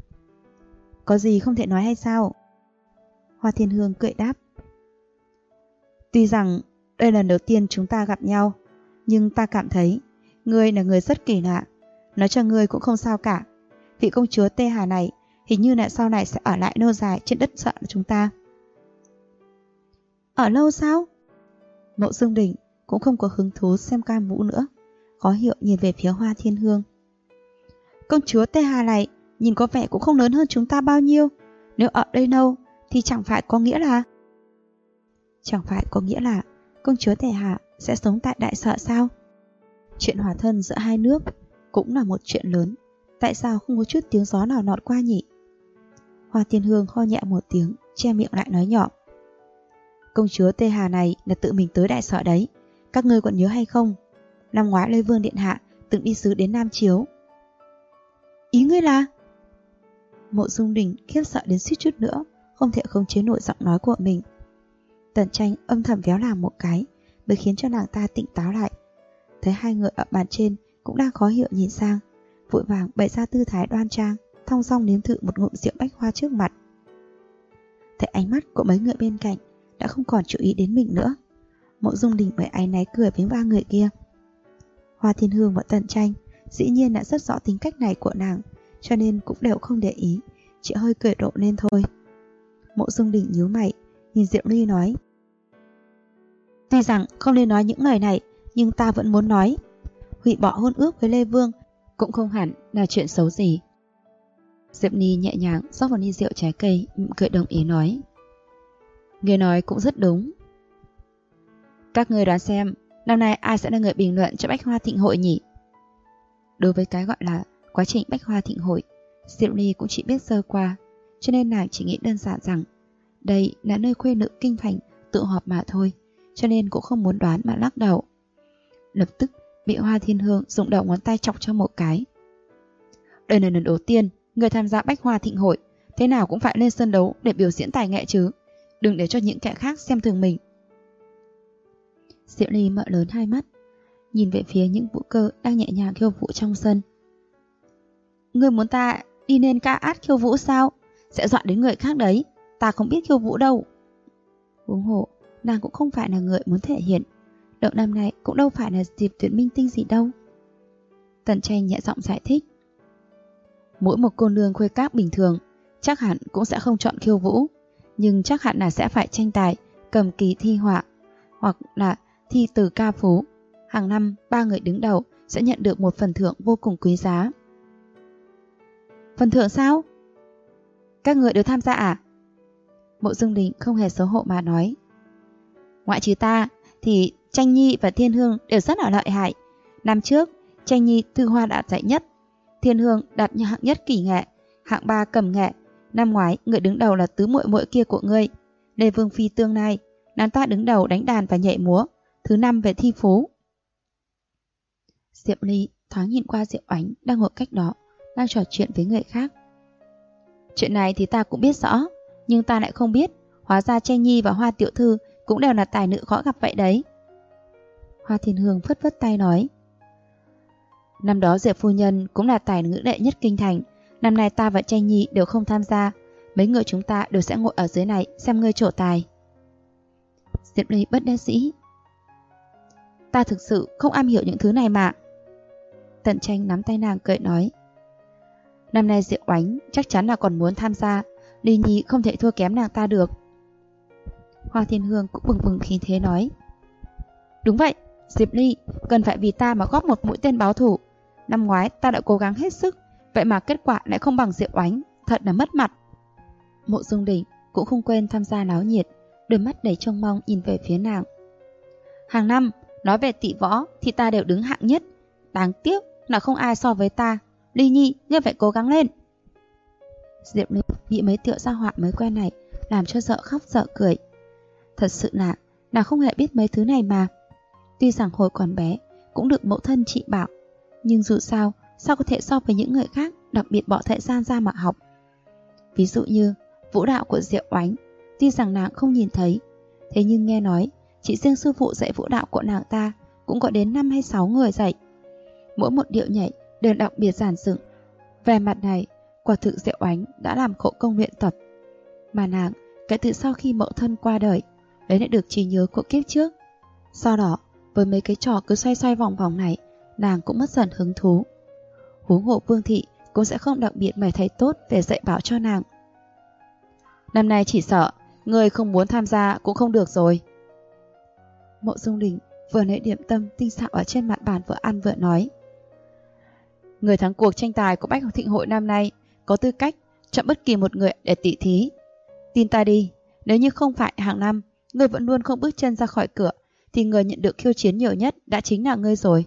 có gì không thể nói hay sao? Hoa Thiên Hương cười đáp, tuy rằng đây là lần đầu tiên chúng ta gặp nhau, nhưng ta cảm thấy ngươi là người rất kỳ lạ. Nói cho ngươi cũng không sao cả. Vị công chúa Tê Hà này hình như là sau này sẽ ở lại lâu dài trên đất sở của chúng ta. Ở lâu sao? Mộ Dung Đình cũng không có hứng thú xem ca vũ nữa, khó hiểu nhìn về phía Hoa Thiên Hương. Công chúa Tê Hà này nhìn có vẻ cũng không lớn hơn chúng ta bao nhiêu. Nếu ở đây lâu thì chẳng phải có nghĩa là... Chẳng phải có nghĩa là công chúa Tê Hà sẽ sống tại đại sở sao? Chuyện hòa thân giữa hai nước cũng là một chuyện lớn, tại sao không có chút tiếng gió nào lọt qua nhỉ? Hoa Thiên Hương ho nhẹ một tiếng, che miệng lại nói nhỏ, công chúa Tê Hà này là tự mình tới đại sở đấy, các ngươi còn nhớ hay không? Năm ngoái Lê Vương điện hạ từng đi sứ đến Nam Chiếu. Ý ngươi là... Mộ Dung Đình khiếp sợ đến suýt chút nữa không thể khống chế nổi giọng nói của mình. Tần Tranh âm thầm véo làm một cái mới khiến cho nàng ta tỉnh táo lại. Thấy hai người ở bàn trên cũng đang khó hiểu nhìn sang, vội vàng bày ra tư thái đoan trang, thong dong nếm thử một ngụm rượu bách hoa trước mặt. Thấy ánh mắt của mấy người bên cạnh đã không còn chú ý đến mình nữa, Mộ Dung Đình mới áy náy cười với ba người kia. Hoa Thiên Hương và Tần Tranh dĩ nhiên đã rất rõ tính cách này của nàng, cho nên cũng đều không để ý, chỉ hơi cười rộ lên thôi. Mộ Dung Đình nhíu mày, nhìn Diệp Ly nói, tuy rằng không nên nói những lời này, nhưng ta vẫn muốn nói. Hủy bỏ hôn ước với Lê Vương cũng không hẳn là chuyện xấu gì. Diệp Ly nhẹ nhàng rót vào ly rượu trái cây, cười đồng ý nói, người nói cũng rất đúng. Các người đoán xem, năm nay ai sẽ là người bình luận cho Bách Hoa Thịnh Hội nhỉ? Đối với cái gọi là quá trình Bách Hoa Thịnh Hội, Diệp Ly cũng chỉ biết sơ qua, cho nên nàng chỉ nghĩ đơn giản rằng đây là nơi khuê nữ kinh thành tụ họp mà thôi, cho nên cũng không muốn đoán mà lắc đầu. Lập tức bị Hoa Thiên Hương dùng đầu ngón tay chọc cho một cái. Đây là lần đầu tiên người tham gia Bách Hoa Thịnh Hội, thế nào cũng phải lên sân đấu để biểu diễn tài nghệ chứ, đừng để cho những kẻ khác xem thường mình. Diệp Ly mở lớn hai mắt, nhìn về phía những vũ cơ đang nhẹ nhàng khiêu vũ trong sân. Ngươi muốn ta đi nên ca át khiêu vũ sao? Sẽ dọa đến người khác đấy, ta không biết khiêu vũ đâu. Huống hồ, nàng cũng không phải là người muốn thể hiện. Đậu năm nay cũng đâu phải là dịp tuyển minh tinh gì đâu. Tần Tranh nhẹ giọng giải thích. Mỗi một cô nương khuê các bình thường chắc hẳn cũng sẽ không chọn khiêu vũ, nhưng chắc hẳn là sẽ phải tranh tài, cầm kỳ thi họa, hoặc là thi từ ca phú. Hàng năm 3 người đứng đầu sẽ nhận được một phần thưởng vô cùng quý giá. Phần thưởng sao? Các người đều tham gia à? Mộ Dung Đình không hề xấu hổ mà nói. Ngoại trừ ta thì Tranh Nhi và Thiên Hương đều rất là lợi hại. Năm trước Tranh Nhi thư hoa đạt giải nhất, Thiên Hương đạt hạng nhất kỷ nghệ, hạng 3 cầm nghệ. Năm ngoái người đứng đầu là tứ muội muội kia của ngươi, Lê Vương Phi tương lai, nàng ta đứng đầu đánh đàn và nhảy múa, thứ 5 về thi phú. Diệp Ly thoáng nhìn qua Diệu Ánh đang ngồi cách đó, đang trò chuyện với người khác. Chuyện này thì ta cũng biết rõ, nhưng ta lại không biết, hóa ra Tranh Nhi và Hoa tiểu thư cũng đều là tài nữ khó gặp vậy đấy. Hoa Thiên Hương phất phất tay nói. Năm đó Diệp phu nhân cũng là tài nữ đệ nhất kinh thành, năm nay ta và Tranh Nhi đều không tham gia, mấy người chúng ta đều sẽ ngồi ở dưới này xem ngươi trổ tài. Diệp Ly bất đắc dĩ. Ta thực sự không am hiểu những thứ này mà. Tần Tranh nắm tay nàng cười nói. Năm nay Diệu Ánh chắc chắn là còn muốn tham gia, Ly Nhi không thể thua kém nàng ta được. Hoa Thiên Hương cũng bừng bừng khí thế nói. Đúng vậy, Diệp Ly cần phải vì ta mà góp một mũi tên báo thù. Năm ngoái ta đã cố gắng hết sức, vậy mà kết quả lại không bằng Diệu Ánh, thật là mất mặt. Mộ Dung Đình cũng không quên tham gia náo nhiệt, đôi mắt đầy trông mong nhìn về phía nàng. Hàng năm nói về tỷ võ thì ta đều đứng hạng nhất, đáng tiếc là không ai so với ta. Ly Nhi, ngươi phải cố gắng lên. Diệp Ly bị mấy tựa gia họa mới quen này làm cho sợ khóc sợ cười. Thật sự là không hề biết mấy thứ này mà. Tuy rằng hồi còn bé cũng được mẫu thân trị bảo, nhưng dù sao có thể so với những người khác đặc biệt bỏ thời gian ra mà học. Ví dụ như vũ đạo của Diệu Ánh, tuy rằng nàng không nhìn thấy, thế nhưng nghe nói chỉ riêng sư phụ dạy vũ đạo của nàng ta cũng có đến 5 hay 6 người dạy. Mỗi một điệu nhảy đều đặc biệt giản dựng. Về mặt này, quả thực Diệu Ánh đã làm khổ công luyện tập. Mà nàng, kể từ sau khi mẫu thân qua đời, lấy lại được trí nhớ của kiếp trước. Sau đó, với mấy cái trò cứ xoay xoay vòng vòng này, nàng cũng mất dần hứng thú. Huống hồ Vương thị cũng sẽ không đặc biệt mời thầy tốt về dạy bảo cho nàng. Năm nay chỉ sợ người không muốn tham gia cũng không được rồi. Mộ Dung Đình vừa nãy điểm tâm tinh xảo ở trên mặt bàn vừa ăn vừa nói. Người thắng cuộc tranh tài của Bách Thịnh hội năm nay có tư cách chọn bất kỳ một người để tỷ thí. Tin ta đi, nếu như không phải hàng năm người vẫn luôn không bước chân ra khỏi cửa, thì người nhận được khiêu chiến nhiều nhất đã chính là ngươi rồi.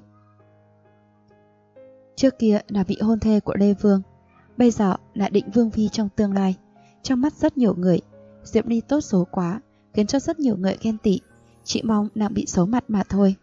Trước kia là vị hôn thê của Lê Vương, bây giờ là định vương phi trong tương lai. Trong mắt rất nhiều người, Diệp Ly tốt số quá, khiến cho rất nhiều người ghen tị. Chị mong nàng bị xấu mặt mà thôi.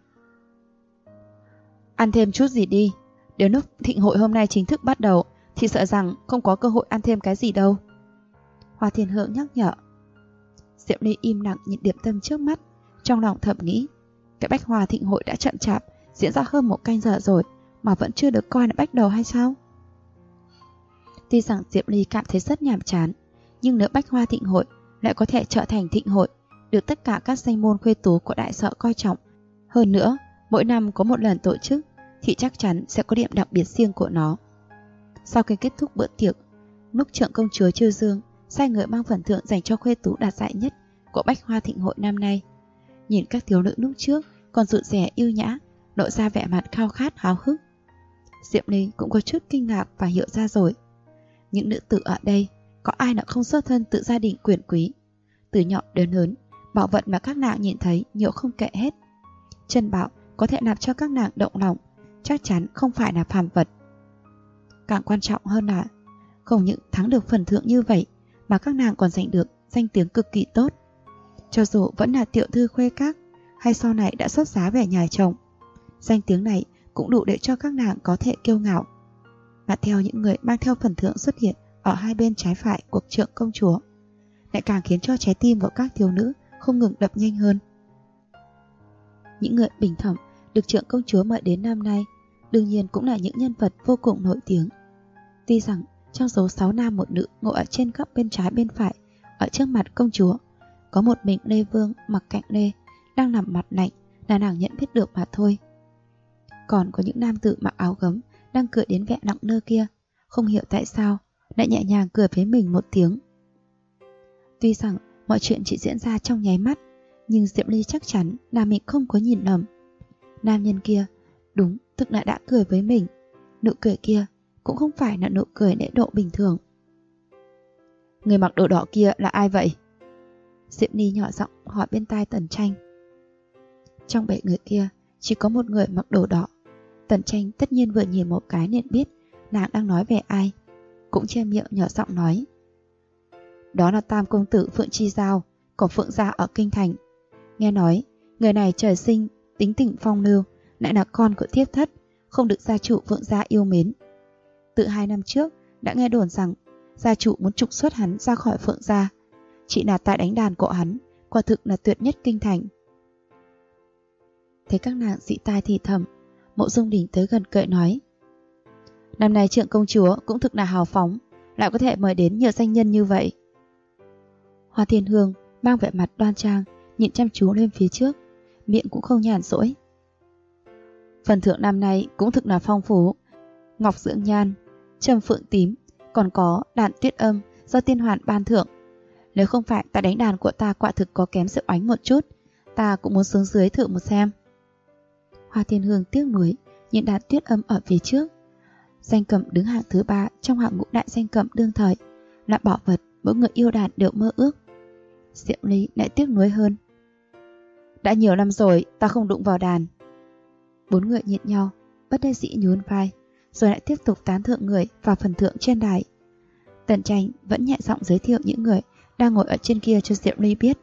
Ăn thêm chút gì đi, đến lúc thịnh hội hôm nay chính thức bắt đầu thì sợ rằng không có cơ hội ăn thêm cái gì đâu. Hoa Thiên Hương nhắc nhở. Diệp Ly im lặng nhìn điểm tâm trước mắt, trong lòng thầm nghĩ, cái Bách Hoa thịnh hội đã chậm chạp diễn ra hơn 1 canh giờ rồi mà vẫn chưa được coi là bắt đầu hay sao? Tuy rằng Diệp Ly cảm thấy rất nhàm chán, nhưng nếu Bách Hoa thịnh hội lại có thể trở thành thịnh hội, được tất cả các danh môn khuê tú của đại sở coi trọng, hơn nữa mỗi năm có một lần tổ chức, thì chắc chắn sẽ có điểm đặc biệt riêng của nó. Sau khi kết thúc bữa tiệc, lúc trưởng công chúa Chiêu Dương sai người mang phần thưởng dành cho khuê tú đạt giải nhất của Bách Hoa thịnh hội năm nay, nhìn các thiếu nữ lúc trước còn rụt rè yêu nhã, lộ ra vẻ mặt khao khát háo hức. Diệp Ly cũng có chút kinh ngạc và hiểu ra rồi. Những nữ tử ở đây có ai nào không xuất thân từ gia đình quyền quý. Từ nhỏ đến lớn, bảo vật mà các nàng nhìn thấy nhiều không kể hết. Chân bảo có thể làm cho các nàng động lòng, chắc chắn không phải là phàm vật. Càng quan trọng hơn là không những thắng được phần thưởng như vậy mà các nàng còn giành được danh tiếng cực kỳ tốt. Cho dù vẫn là tiểu thư khuê các hay sau này đã xuất giá về nhà chồng, danh tiếng này cũng đủ để cho các nàng có thể kiêu ngạo. Mà theo những người mang theo phần thưởng xuất hiện ở hai bên trái phải của trượng công chúa, lại càng khiến cho trái tim của các thiếu nữ không ngừng đập nhanh hơn. Những người bình thẩm được trượng công chúa mời đến năm nay đương nhiên cũng là những nhân vật vô cùng nổi tiếng. Tuy rằng Trong số 6 nam một nữ ngồi ở trên góc bên trái bên phải, ở trước mặt công chúa, có một mình Lê Vương mặc cạnh Lê, đang nằm mặt lạnh, là nàng nhận biết được mà thôi. Còn có những nam tử mặc áo gấm đang cười đến vẻ nặng nơ kia, không hiểu tại sao lại nhẹ nhàng cười với mình một tiếng. Tuy rằng mọi chuyện chỉ diễn ra trong nháy mắt, nhưng Diệp Ly chắc chắn là mình không có nhìn lầm. Nam nhân kia đúng thực là đã cười với mình. Nụ cười kia cũng không phải là nụ cười lễ độ bình thường. Người mặc đồ đỏ kia là ai vậy? Diệp Ly nhỏ giọng hỏi bên tai Tần Tranh. Trong 7 người kia chỉ có một người mặc đồ đỏ. Tần Tranh tất nhiên vừa nhìn một cái nên biết nàng đang nói về ai, cũng che miệng nhỏ giọng nói. Đó là Tam công tử Phượng Chi Giao của Phượng gia ở Kinh Thành. Nghe nói người này trời sinh tính tình phong lưu, lại là con của thiếp thất, không được gia chủ Phượng gia yêu mến. Từ 2 năm trước đã nghe đồn rằng gia chủ muốn trục xuất hắn ra khỏi Phượng gia. Chỉ là tài đánh đàn của hắn quả thực là tuyệt nhất Kinh Thành. Thấy các nàng dị tai thì thầm, Mộ Dung Đình tới gần cười nói. Năm nay Trượng công chúa cũng thực là hào phóng, lại có thể mời đến nhiều danh nhân như vậy. Hoa Thiên Hương mang vẻ mặt đoan trang, nhìn chăm chú lên phía trước, miệng cũng không nhàn rỗi. Phần thưởng năm nay cũng thực là phong phú, ngọc dưỡng nhan, trầm phượng tím, còn có đàn tuyết âm do tiên hoàn ban thưởng. Nếu không phải tài đánh đàn của ta quả thực có kém Diệu Ánh một chút, ta cũng muốn xuống dưới thử một xem. Hoa Thiên Hương tiếc nuối nhìn đàn tuyết âm ở phía trước. Danh cầm đứng hạng thứ 3 trong hạng ngũ đại danh cầm đương thời, là bảo vật mỗi người yêu đàn đều mơ ước. Diệu Ly lại tiếc nuối hơn. Đã nhiều năm rồi ta không đụng vào đàn. 4 người nhìn nhau, bất đắc dĩ nhún vai, rồi lại tiếp tục tán thưởng người vào phần thưởng trên đài. Tần Tranh vẫn nhẹ giọng giới thiệu những người đang ngồi ở trên kia cho Diệu Ly biết.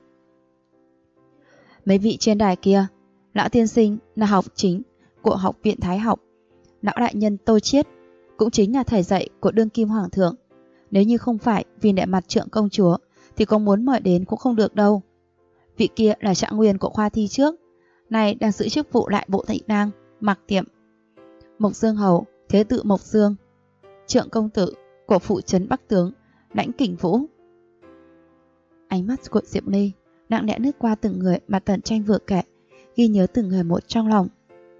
Mấy vị trên đài kia, lão tiên sinh là học chính của học viện Thái học, lão đại nhân Tô Chiết cũng chính là thầy dạy của đương kim hoàng thượng. Nếu như không phải vì nể mặt Trượng công chúa thì có muốn mời đến cũng không được đâu. Vị kia là trạng nguyên của khoa thi trước, nay đang giữ chức vụ lại bộ thị lang mặc tiệm. Mộc Dương hầu thế tự Mộc Dương, Trượng công tử của phụ trấn Bắc tướng Lãnh Kình Vũ. Ánh mắt của Diệp Ly lặng lẽ lướt qua từng người mà Tần Tranh vừa kể, ghi nhớ từng người một trong lòng.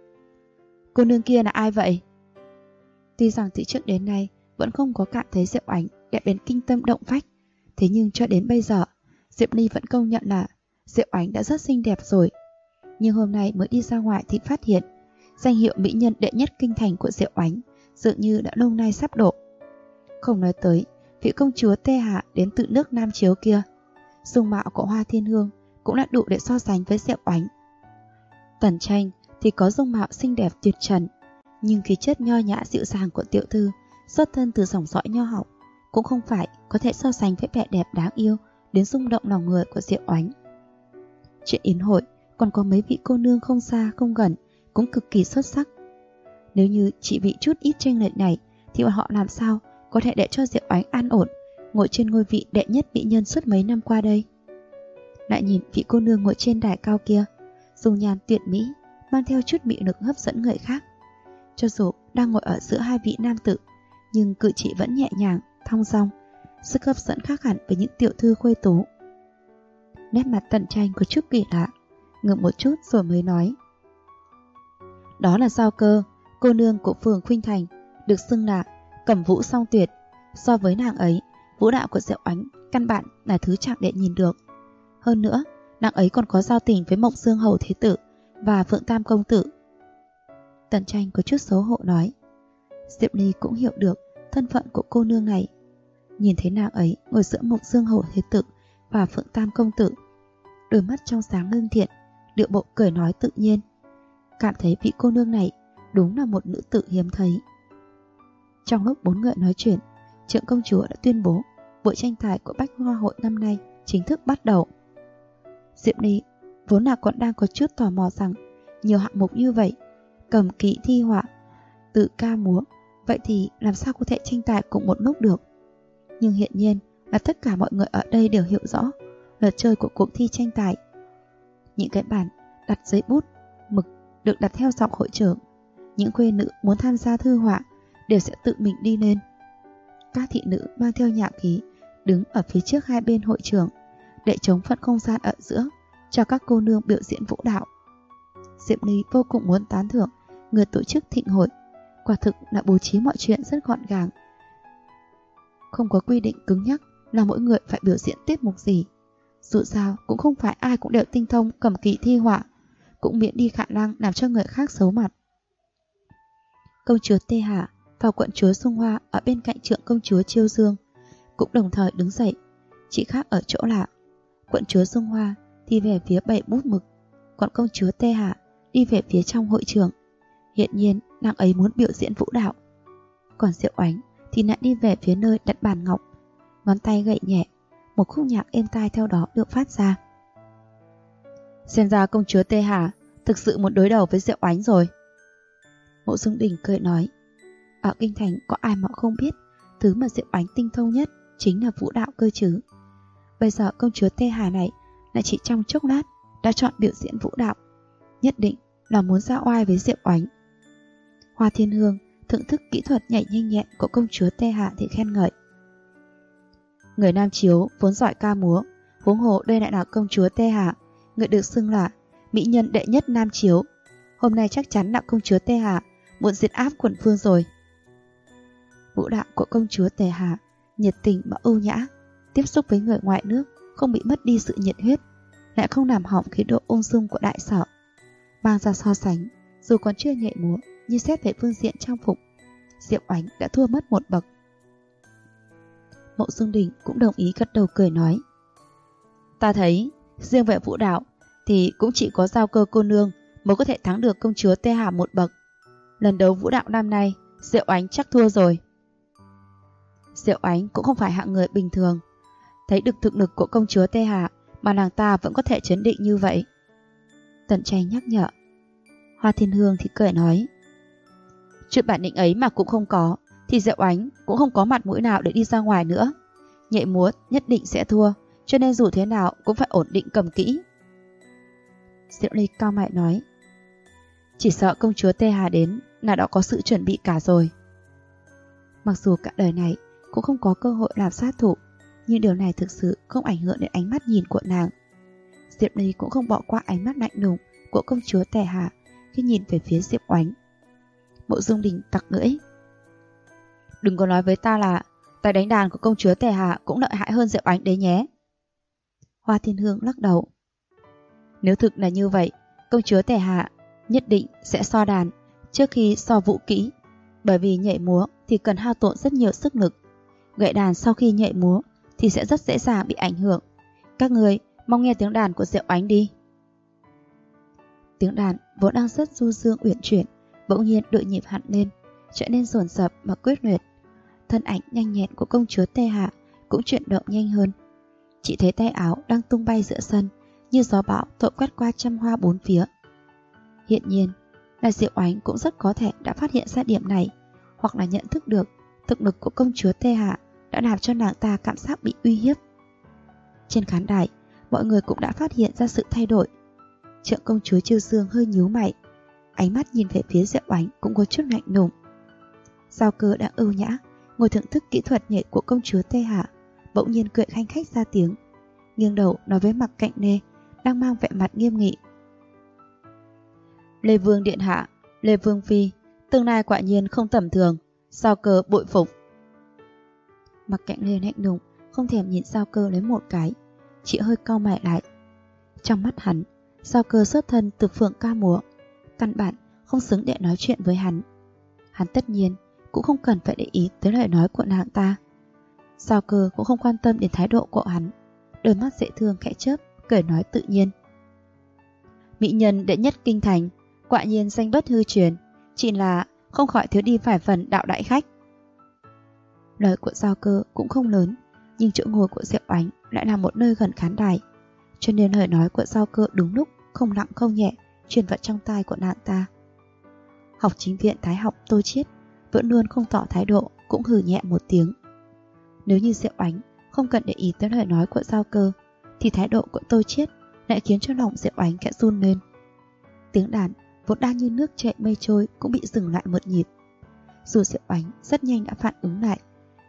Cô nương kia là ai vậy? Tuy rằng từ trước đến nay vẫn không có cảm thấy Diệu Ánh đẹp đến kinh tâm động phách, thế nhưng cho đến bây giờ Diệp Ly vẫn công nhận là Diệu Ánh đã rất xinh đẹp rồi. Nhưng hôm nay mới đi ra ngoài thì phát hiện danh hiệu mỹ nhân đệ nhất Kinh Thành của Diệu Ánh dường như đã lâu nay sắp đổ. Không nói tới vị công chúa Tê Hạ đến từ nước Nam Chiếu kia, dung mạo của Hoa Thiên Hương cũng đã đủ để so sánh với Diệu Ánh. Tần Tranh thì có dung mạo xinh đẹp tuyệt trần, nhưng khí chất nho nhã dịu dàng của tiểu thư xuất thân từ dòng dõi nho học cũng không phải có thể so sánh với vẻ đẹp đáng yêu đến rung động lòng người của Diệu Ánh. Chuyện yến hội còn có mấy vị cô nương không xa không gần cũng cực kỳ xuất sắc. Nếu như chỉ vì chút ít chênh lệch này thì bọn họ làm sao có thể để cho Diệu Ánh an ổn ngồi trên ngôi vị đệ nhất mỹ nhân suốt mấy năm qua đây. Lại nhìn vị cô nương ngồi trên đài cao kia, dung nhan tuyệt mỹ, mang theo chút mị lực hấp dẫn người khác. Cho dù đang ngồi ở giữa hai vị nam tử, nhưng cử chỉ vẫn nhẹ nhàng, thong dong, sức hấp dẫn khác hẳn với những tiểu thư khuê tú. Nét mặt Tần Tranh có chút kỳ lạ, ngừng một chút rồi mới nói. Đó là Giao Cơ, cô nương của phường Khuynh Thành, được xưng là cẩm vũ song tuyệt. So với nàng ấy, vũ đạo của Diệu Ánh căn bản là thứ chẳng để nhìn được. Hơn nữa, nàng ấy còn có giao tình với Mộc Dương hầu thế tử và Phượng Tam công tử. Tần Tranh có chút xấu hổ nói. Diệp Ly cũng hiểu được thân phận của cô nương này. Nhìn thấy nàng ấy ngồi giữa Mộc Dương hầu thế tử và Phượng Tam công tử, đôi mắt trong sáng lương thiện, điệu bộ cười nói tự nhiên, cảm thấy vị cô nương này đúng là một nữ tử hiếm thấy. Trong lúc 4 người nói chuyện, Trượng công chúa đã tuyên bố buổi tranh tài của Bách Hoa hội năm nay chính thức bắt đầu. Diệp Ly vốn là còn đang có chút tò mò rằng nhiều hạng mục như vậy, cầm kỹ thi họa, tự ca múa, vậy thì làm sao có thể tranh tài cùng một lúc được. Nhưng hiện nhiên là tất cả mọi người ở đây đều hiểu rõ luật chơi của cuộc thi tranh tài. Những cái bàn đặt giấy bút, mực được đặt theo dọc hội trưởng. Những khuê nữ muốn tham gia thư họa đều sẽ tự mình đi lên. các thị nữ mang theo nhạo khí đứng ở phía trước hai bên hội trường để chống phận không gian ở giữa cho các cô nương biểu diễn vũ đạo. Diệp Ly vô cùng muốn tán thưởng người tổ chức thịnh hội, quả thực là bố trí mọi chuyện rất gọn gàng, không có quy định cứng nhắc là mỗi người phải biểu diễn tiết mục gì. Dù sao cũng không phải ai cũng đều tinh thông cầm kỳ thi họa, cũng miễn đi khả năng làm cho người khác xấu mặt. Công chúa Tê Hạ và quận chúa Sung Hoa ở bên cạnh trượng công chúa Chiêu Dương cũng đồng thời đứng dậy, chỉ khác ở chỗ là quận chúa Sung Hoa thì về phía bệ bút mực, còn công chúa Tê Hạ đi về phía trong hội trường. Hiện nhiên nàng ấy muốn biểu diễn vũ đạo. Còn Diệu Ánh thì lại đi về phía nơi đặt bàn ngọc, ngón tay gậy nhẹ, một khúc nhạc êm tai theo đó được phát ra. Xem ra công chúa Tê Hạ thực sự muốn đối đầu với Diệu Ánh rồi. Mộ Dung Đình cười nói, ở kinh thành có ai mà không biết thứ mà Diệu Ánh tinh thông nhất chính là vũ đạo cơ chứ. Bây giờ công chúa Tê Hà này lại chỉ trong chốc lát đã chọn biểu diễn vũ đạo, nhất định là muốn ra oai với Diệu Ánh. Hoa Thiên Hương thưởng thức kỹ thuật nhảy nhanh nhẹn của công chúa Tê Hạ thì khen ngợi. Người Nam Chiếu vốn giỏi ca múa, huống hồ đây lại là công chúa Tê Hạ, người được xưng là mỹ nhân đệ nhất Nam Chiếu. Hôm nay chắc chắn là công chúa Tê Hạ muốn diệt áp quận vương rồi. Vũ đạo của công chúa Tê Hạ nhiệt tình mà ưu nhã, tiếp xúc với người ngoại nước không bị mất đi sự nhiệt huyết, lại không làm hỏng khí độ ung dung của đại sở. Mang ra so sánh, dù còn chưa nhảy múa, nhưng xét về phương diện trang phục, Diệu Ánh đã thua mất một bậc. Mộ Dung Đình cũng đồng ý gật đầu cười nói, ta thấy riêng về vũ đạo thì cũng chỉ có Giao Cơ cô nương mới có thể thắng được công chúa Tê Hà một bậc. Lần đấu vũ đạo năm nay Diệu Ánh chắc thua rồi. Diệu Ánh cũng không phải hạng người bình thường, thấy được thực lực của công chúa Tê Hà mà nàng ta vẫn có thể chấn định như vậy. Tần Tranh nhắc nhở. Hoa Thiên Hương thì cười nói, chuyện bản lĩnh ấy mà cũng không có thì Diệu Ánh cũng không có mặt mũi nào để đi ra ngoài nữa. Nhảy múa nhất định sẽ thua, cho nên dù thế nào cũng phải ổn định cầm kỹ. Diệu Ly cao mày nói, chỉ sợ công chúa Tê Hà đến là đã có sự chuẩn bị cả rồi. Mặc dù cả đời này cũng không có cơ hội làm sát thủ, nhưng điều này thực sự không ảnh hưởng đến ánh mắt nhìn của nàng. Diệp Ly cũng không bỏ qua ánh mắt lạnh lùng của công chúa Tê Hà khi nhìn về phía Diệp Oánh. Mộ Dung Đình tặc lưỡi, đừng có nói với ta là tài đánh đàn của công chúa Tê Hà cũng lợi hại hơn Diệp Oánh đấy nhé. Hoa Thiên Hương lắc đầu, nếu thực là như vậy, công chúa Tê Hà nhất định sẽ so đàn trước khi so vũ kỹ, bởi vì nhảy múa thì cần hao tổn rất nhiều sức lực. Gậy đàn sau khi nhảy múa thì sẽ rất dễ dàng bị ảnh hưởng. Các người mong nghe tiếng đàn của Diệu Ánh đi. Tiếng đàn vốn đang rất du dương uyển chuyển, bỗng nhiên đội nhịp hẳn lên, trở nên dồn dập mà quyết liệt. Thân ảnh nhanh nhẹn của công chúa Tê Hạ cũng chuyển động nhanh hơn. Chỉ thấy tay áo đang tung bay giữa sân, như gió bão thổi quét qua trăm hoa bốn phía. Hiện nhiên là Diệu Ánh cũng rất có thể đã phát hiện ra điểm này, hoặc là nhận thức được thực lực của công chúa Tê Hạ đã làm cho nàng ta cảm giác bị uy hiếp. Trên khán đài, mọi người cũng đã phát hiện ra sự thay đổi. Trượng công chúa Chiêu Dương hơi nhíu mày, ánh mắt nhìn về phía Diệu Ánh cũng có chút lạnh lùng. Giao Cơ đang ưu nhã ngồi thưởng thức kỹ thuật nhảy của công chúa Tê Hạ, bỗng nhiên cười khanh khách ra tiếng, nghiêng đầu nói với Mặc Cạnh Nê đang mang vẻ mặt nghiêm nghị. Lê Vương điện hạ, Lê Vương phi, tương lai quả nhiên không tầm thường, Giao Cơ bội phục. Mặc Cạnh Nê lạnh lùng, không thèm nhìn Giao Cơ lấy một cái, chỉ hơi cau mày lại. Trong mắt hắn, Giao Cơ xuất thân từ phượng ca múa, căn bản không xứng để nói chuyện với hắn. Hắn tất nhiên cũng không cần phải để ý tới lời nói của nàng ta. Giao Cơ cũng không quan tâm đến thái độ của hắn, đôi mắt dễ thương khẽ chớp, cười nói tự nhiên. Mỹ nhân đệ nhất kinh thành, quả nhiên danh bất hư truyền, chỉ là không khỏi thiếu đi vài phần đạo đại khách. Lời của Giao Cơ cũng không lớn, nhưng chỗ ngồi của Diệu Ánh lại là một nơi gần khán đài, cho nên lời nói của Giao Cơ đúng lúc, không nặng không nhẹ, truyền vào trong tai của nàng ta. Học chính viện Thái học Tô Chiết vẫn luôn không tỏ thái độ, cũng hừ nhẹ một tiếng. Nếu như Diệu Ánh không cần để ý tới lời nói của Giao Cơ, thì thái độ của Tô Chiết lại khiến cho lòng Diệu Ánh khẽ run lên. Tiếng đàn vốn đang như nước chảy mây trôi cũng bị dừng lại một nhịp. Dù Diệu Ánh rất nhanh đã phản ứng lại,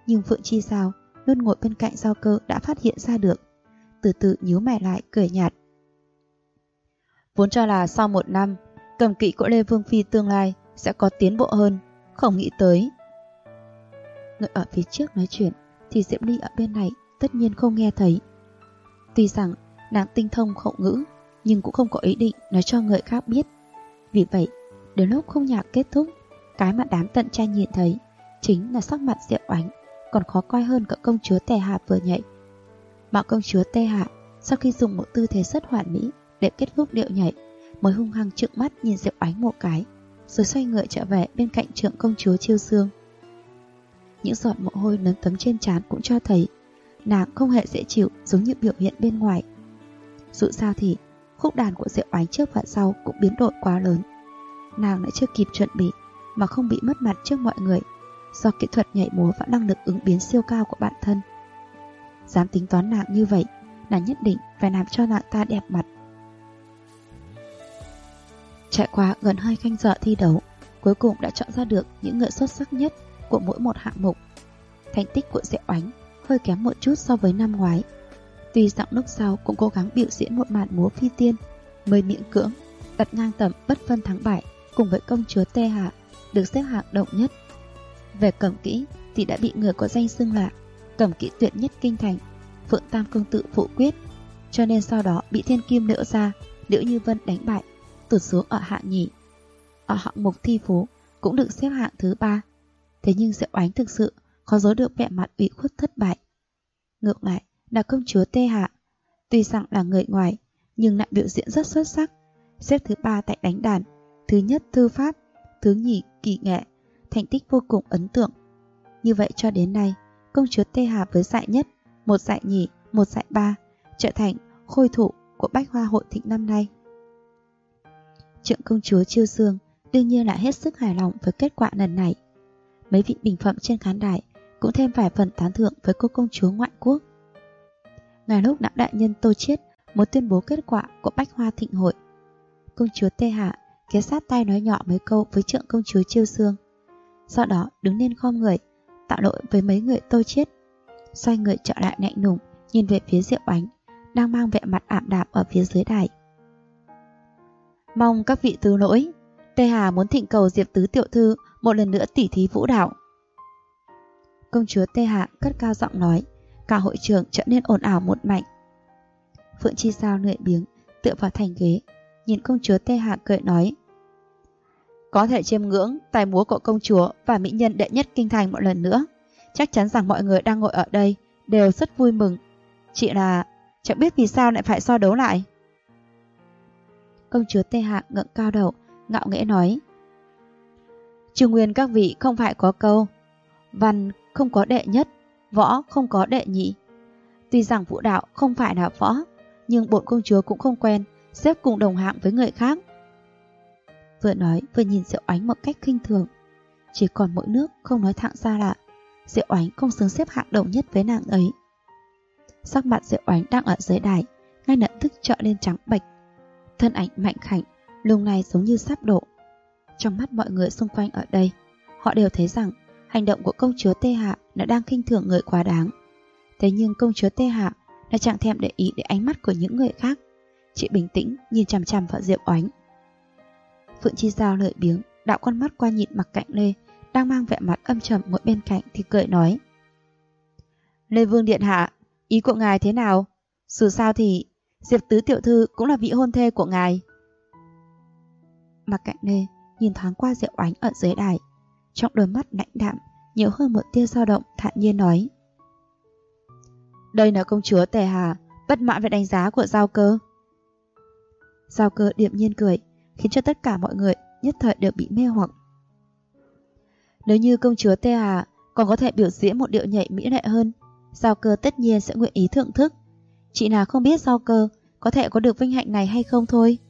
Nhưng Phượng Chi Sao luôn ngồi bên cạnh Giao Cơ đã phát hiện ra được, từ từ nhíu mày lại cười nhạt. Vốn cho là sau 1 năm, cầm kỵ của Lê Vương Phi tương lai sẽ có tiến bộ hơn, không nghĩ tới. Người ở phía trước nói chuyện thì Diệp Ly ở bên này tất nhiên không nghe thấy. Tuy rằng nàng tinh thông khẩu ngữ, nhưng cũng không có ý định nói cho người khác biết. Vì vậy, đến lúc khung nhạc kết thúc, cái mà đám tận trai nhìn thấy chính là sắc mặt Diệu Ánh còn khó coi hơn cả công chúa Tề Hạ vừa nhảy. Mà công chúa Tề Hạ sau khi dùng một tư thế rất hoàn mỹ để kết thúc điệu nhảy, mới hung hăng trợn mắt nhìn Diệu Ánh một cái, rồi xoay người trở về bên cạnh trượng công chúa Chiêu Sương. Những giọt mồ hôi nấm tấm trên trán cũng cho thấy nàng không hề dễ chịu giống như biểu hiện bên ngoài. Dù sao thì khúc đàn của Diệu Ánh trước và sau cũng biến đổi quá lớn. Nàng đã chưa kịp chuẩn bị mà không bị mất mặt trước mọi người do kỹ thuật nhảy múa và năng lực ứng biến siêu cao của bản thân. Dám tính toán nàng như vậy, nàng nhất định phải làm cho nàng ta đẹp mặt. Trải qua gần 2 canh giờ thi đấu, cuối cùng đã chọn ra được những người xuất sắc nhất của mỗi một hạng mục. Thành tích của Diệu Ánh hơi kém một chút so với năm ngoái. Tuy rằng lúc sau cũng cố gắng biểu diễn một màn múa phi tiên, mới miễn cưỡng đặt ngang tầm bất phân thắng bại cùng với công chúa Tề Hạ, được xếp hạng đồng nhất. Về cầm kỹ thì đã bị người có danh xưng là cầm kỹ tuyệt nhất kinh thành, Phượng Tam công tử phụ quyết, cho nên sau đó bị thiên kim Liễu gia, Liễu Như Vân đánh bại, tụt xuống ở hạng nhì. Ở hạng mục thi phú cũng được xếp hạng thứ 3. Thế nhưng Diệu Ánh thực sự khó giấu được vẻ mặt ủy khuất thất bại. Ngược lại là công chúa Tề Hạ, tuy rằng là người ngoài nhưng lại biểu diễn rất xuất sắc, xếp thứ 3 tại đánh đàn, thứ nhất thư pháp, thứ nhì kỳ nghệ, thành tích vô cùng ấn tượng. Như vậy cho đến nay, công chúa Tề Hạ với giải nhất, một giải nhì, một giải ba, trở thành khôi thủ của Bách Hoa hội thịnh năm nay. Trượng công chúa Chiêu Sương đương nhiên là hết sức hài lòng với kết quả lần này. Mấy vị bình phẩm trên khán đài cũng thêm vài phần tán thưởng với cô công chúa ngoại quốc. Ngay lúc lão đại nhân Tô Chiết muốn tuyên bố kết quả của Bách Hoa thịnh hội, công chúa Tề Hạ ghé sát tay nói nhỏ mấy câu với trượng công chúa Chiêu Sương, sau đó đứng lên khom người tạ lỗi với mấy người Tô Chiết, xoay người trở lại lạnh lùng nhìn về phía Diệu Ánh đang mang vẻ mặt ảm đạm ở phía dưới đài. Mong các vị thứ lỗi, Tề Hà muốn thỉnh cầu Diệp tứ tiểu thư một lần nữa tỉ thí vũ đạo. Công chúa Tề Hạ cất cao giọng nói, cả hội trường trở nên ồn ào một mảnh. Phượng Chi Sao lười biếng tựa vào thành ghế, nhìn công chúa Tề Hạ cười nói, có thể chiêm ngưỡng tài múa của công chúa và mỹ nhân đệ nhất kinh thành một lần nữa, chắc chắn rằng mọi người đang ngồi ở đây đều rất vui mừng. Chỉ là chẳng biết vì sao lại phải so đấu lại. Công chúa Tề Hạ ngẩng cao đầu, ngạo nghễ nói, Trung Nguyên các vị không phải có câu văn không có đệ nhất, võ không có đệ nhị. Tuy rằng vũ đạo không phải là võ, nhưng bổn công chúa cũng không quen xếp cùng đồng hạng với người khác. Vừa nói vừa nhìn Diệu Ánh một cách khinh thường. Chỉ còn mỗi nước không nói thẳng ra là Diệu Ánh không xứng xếp hạng đồng nhất với nàng ấy. Sắc mặt Diệu Ánh đang ở dưới đài ngay lập tức trở lên trắng bệch, thân ảnh mạnh khảnh lúc này giống như sắp đổ. Trong mắt mọi người xung quanh ở đây, họ đều thấy rằng hành động của công chúa Tề Hạ đã đang khinh thường người quá đáng. Thế nhưng công chúa Tề Hạ đã chẳng thèm để ý đến ánh mắt của những người khác, chỉ bình tĩnh nhìn chằm chằm vào Diệu Ánh. Phượng Chi Giao lười biếng đạo con mắt qua nhìn Mặc Cạnh Lê đang mang vẻ mặt âm trầm ngồi bên cạnh thì cười nói, Lê Vương điện hạ, ý của ngài thế nào? Dù sao thì Diệp tứ tiểu thư cũng là vị hôn thê của ngài. Mặc Cạnh Lê nhìn thoáng qua Diệu Ánh ở dưới đài, trong đôi mắt lãnh đạm nhiều hơn một tia dao động, thản nhiên nói, đây là công chúa Tề Hà bất mãn về đánh giá của Giao Cơ. Giao Cơ điềm nhiên cười, khiến cho tất cả mọi người nhất thời đều bị mê hoặc. Nếu như công chúa Tề Hà còn có thể biểu diễn một điệu nhảy mỹ lệ hơn, Giao Cơ tất nhiên sẽ nguyện ý thưởng thức. Chỉ là không biết Giao Cơ có thể có được vinh hạnh này hay không thôi.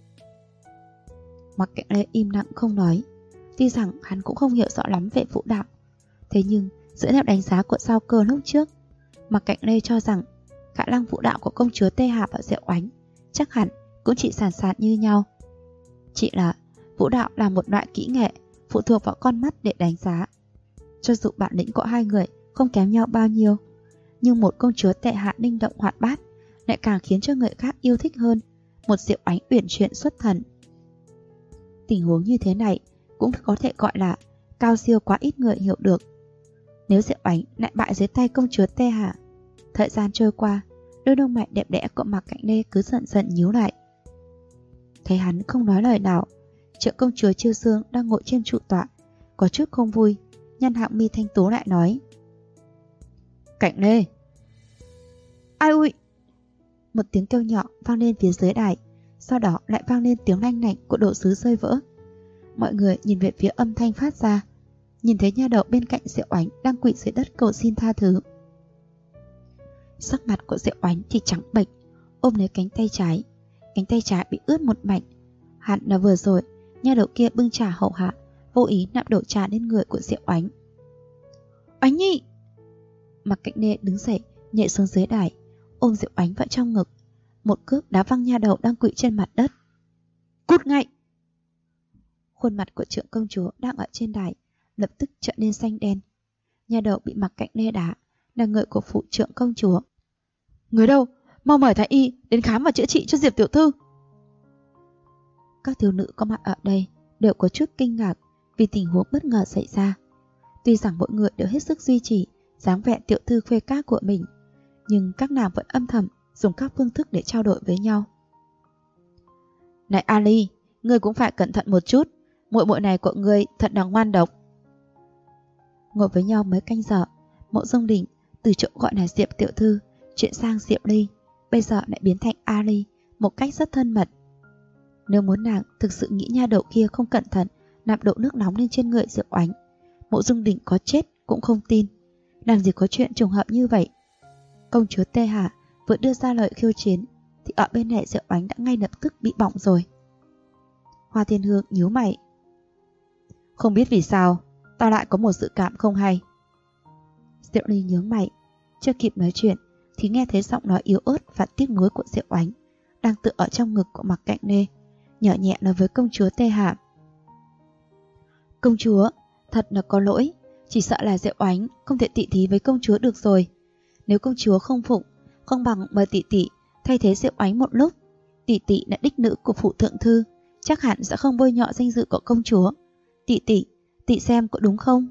Mặc Cạnh Lê im lặng không nói. Tuy rằng hắn cũng không hiểu rõ lắm về vũ đạo, thế nhưng dựa theo đánh giá của Giao Cơ lúc trước, Mặc Cạnh Lê cho rằng khả năng vũ đạo của công chúa Tề Hạ và Diệu Ánh chắc hẳn cũng chỉ sàn sàn như nhau. Chỉ là vũ đạo là một loại kỹ nghệ phụ thuộc vào con mắt để đánh giá. Cho dù bản lĩnh của hai người không kém nhau bao nhiêu. Nhưng một công chúa tệ hạ linh động hoạt bát lại càng khiến cho người khác yêu thích hơn một Diệu Ánh uyển chuyển xuất thần. Tình huống như thế này cũng có thể gọi là cao siêu quá ít người hiểu được. Nếu Diệu Ánh lại bại dưới tay công chúa tê hạ, thời gian trôi qua, đôi lông mày đẹp đẽ của Mạc Cạnh Lê cứ dần dần nhíu lại. Thấy hắn không nói lời nào, Triệu công chúa Chiêu Dương đang ngồi trên trụ tọa, có chút không vui, nhăn hạng mi thanh tú lại nói: Cạnh Lê. Ai ui! Một tiếng kêu nhỏ vang lên phía dưới đài, sau đó lại vang lên tiếng lanh lảnh của đồ sứ rơi vỡ. Mọi người nhìn về phía âm thanh phát ra, nhìn thấy nha đầu bên cạnh Diệu Ánh đang quỵ dưới đất cầu xin tha thứ. Sắc mặt của Diệu Ánh thì trắng bệch, ôm lấy cánh tay trái bị ướt một mảnh. Hẳn là vừa rồi nha đầu kia bưng trà hậu hạ, vô ý nặm đổ trà lên người của Diệu Ánh. Ánh nhi! Mạc Cạnh Lê đứng dậy, nhảy xuống dưới đài, ôm Diệu Ánh vào trong ngực, một cước đá văng nha đầu đang quỵ trên mặt đất. Cút ngay! Khuôn mặt của Trượng công chúa đang ở trên đài lập tức trở nên xanh đen. Nha đầu bị Mạc Cạnh Lê đá là người của phụ Trượng công chúa. Người đâu? Mau mời thái y đến khám và chữa trị cho Diệp tiểu thư. Các thiếu nữ có mặt ở đây đều có chút kinh ngạc vì tình huống bất ngờ xảy ra. Tuy rằng mỗi người đều hết sức duy trì dáng vẻ tiểu thư khuê các của mình, nhưng các nàng vẫn âm thầm dùng các phương thức để trao đổi với nhau. Này Ali, ngươi cũng phải cẩn thận một chút, muội muội này của ngươi thật là ngoan độc. Ngồi với nhau mấy canh giờ, Mộ Dung Đình từ chỗ gọi là Diệp tiểu thư chuyển sang Diệp Ly, bây giờ lại biến thành Ali một cách rất thân mật. Nếu muốn nàng thực sự nghĩ nha đầu kia không cẩn thận nạp độ nước nóng lên trên người Diệu Ánh, Mộ Dung Đình có chết cũng không tin. Làm gì có chuyện trùng hợp như vậy. Công chúa Tê Hà vừa đưa ra lời khiêu chiến thì ở bên này Diệu Ánh đã ngay lập tức bị bỏng rồi. Hoa Thiên Hương nhíu mày. Không biết vì sao tao lại có một dự cảm không hay. Diệu Ly nhướng mày, chưa kịp nói chuyện thì nghe thấy giọng nói yếu ớt và tiếc nuối của Diệu Ánh đang tựa ở trong ngực của Mạc Cạnh Lê, nhỏ nhẹ nói với công chúa Tê Hà. Công chúa, thật là có lỗi, chỉ sợ là Diệu Ánh không thể tỉ thí với công chúa được rồi. Nếu công chúa không phục, không bằng mời tỷ tỷ thay thế Diệu Ánh một lúc. Tỷ tỷ là đích nữ của phụ thượng thư, chắc hẳn sẽ không bôi nhọ danh dự của công chúa. Tỷ xem có đúng không?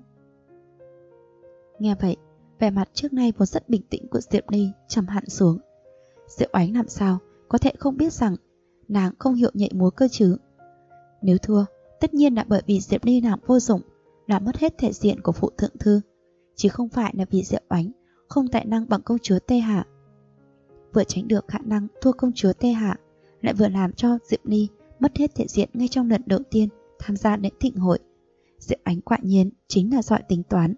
Nghe vậy, vẻ mặt trước nay vốn rất bình tĩnh của Diệp Ly trầm hẳn xuống. Diệu Ánh làm sao có thể không biết rằng nàng không hiểu nhảy múa cơ chứ? Nếu thua, tất nhiên là bởi vì Diệp Ly nàng vô dụng, làm mất hết thể diện của phụ thượng thư, chứ không phải là vì Diệu Ánh không tài năng bằng công chúa Tê Hạ. Vừa tránh được khả năng thua công chúa Tê Hạ, lại vừa làm cho Diệp Ly mất hết thể diện ngay trong lần đầu tiên tham gia lễ thịnh hội. Diệu Ánh quả nhiên chính là giỏi tính toán.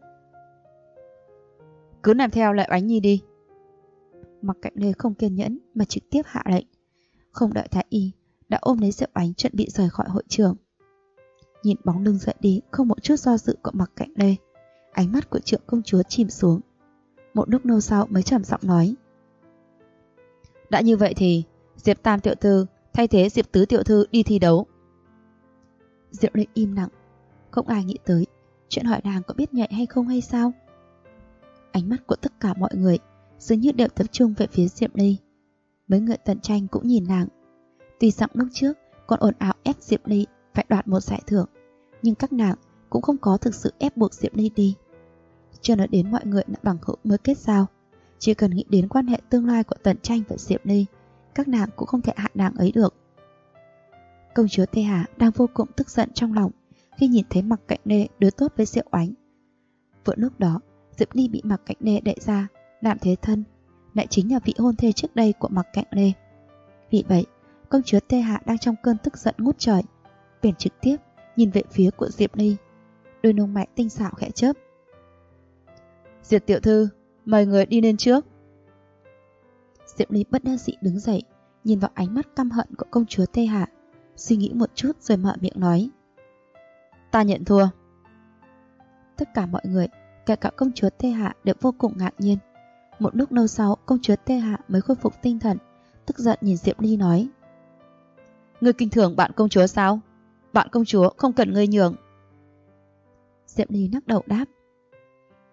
Cứ làm theo lời Ánh nhi đi. Mạc Cạnh Lê không kiên nhẫn mà trực tiếp hạ lệnh, không đợi thái y đã ôm lấy Diệu Ánh chuẩn bị rời khỏi hội trường. Nhìn bóng lưng rời đi không một chút do dự của Mạc Cạnh Lê, ánh mắt của Trượng công chúa chìm xuống. Một lúc lâu sau mới trầm giọng nói: đã như vậy thì Diệp Tam tiểu thư thay thế Diệp Tứ tiểu thư đi thi đấu. Diệu Ly im lặng, không ai nghĩ tới chuyện hỏi nàng có biết nhảy hay không hay sao. Ánh mắt của tất cả mọi người dường như đều tập trung về phía Diệp Ly. Mấy người Tần Tranh cũng nhìn nàng. Tuy rằng lúc trước còn ồn ào ép Diệp Ly phải đoạt một giải thưởng, nhưng các nàng cũng không có thực sự ép buộc Diệp Ly đi. Chưa nói đến mọi người đã bằng hữu mới kết giao, chỉ cần nghĩ đến quan hệ tương lai của Tần Tranh và Diệp Ly, các nàng cũng không thể hại nàng ấy được. Công chúa Tê Hà đang vô cùng tức giận trong lòng khi nhìn thấy Mạc Cạnh Lê đối tốt với Diệu Ánh. Vừa lúc đó, Diệp Ly bị Mạc Cạnh Lê đẩy ra làm thế thân, lại chính là vị hôn thê trước đây của Mạc Cạnh Lê. Vì vậy, công chúa Tê Hạ đang trong cơn tức giận ngút trời, bèn trực tiếp nhìn về phía của Diệp Ly, đôi lông mày tinh xảo khẽ chớp. Diệp tiểu thư, mời người đi lên trước. Diệp Ly bất đắc dĩ đứng dậy, nhìn vào ánh mắt căm hận của công chúa Tê Hạ, suy nghĩ một chút rồi mở miệng nói: ta nhận thua. Tất cả mọi người, kể cả công chúa Tê Hạ đều vô cùng ngạc nhiên. Một lúc lâu sau, công chúa Tê Hạ mới khôi phục tinh thần, tức giận nhìn Diệp Ly nói: ngươi kinh thường bạn công chúa sao? Bạn công chúa không cần ngươi nhường. Diệp Ly lắc đầu đáp: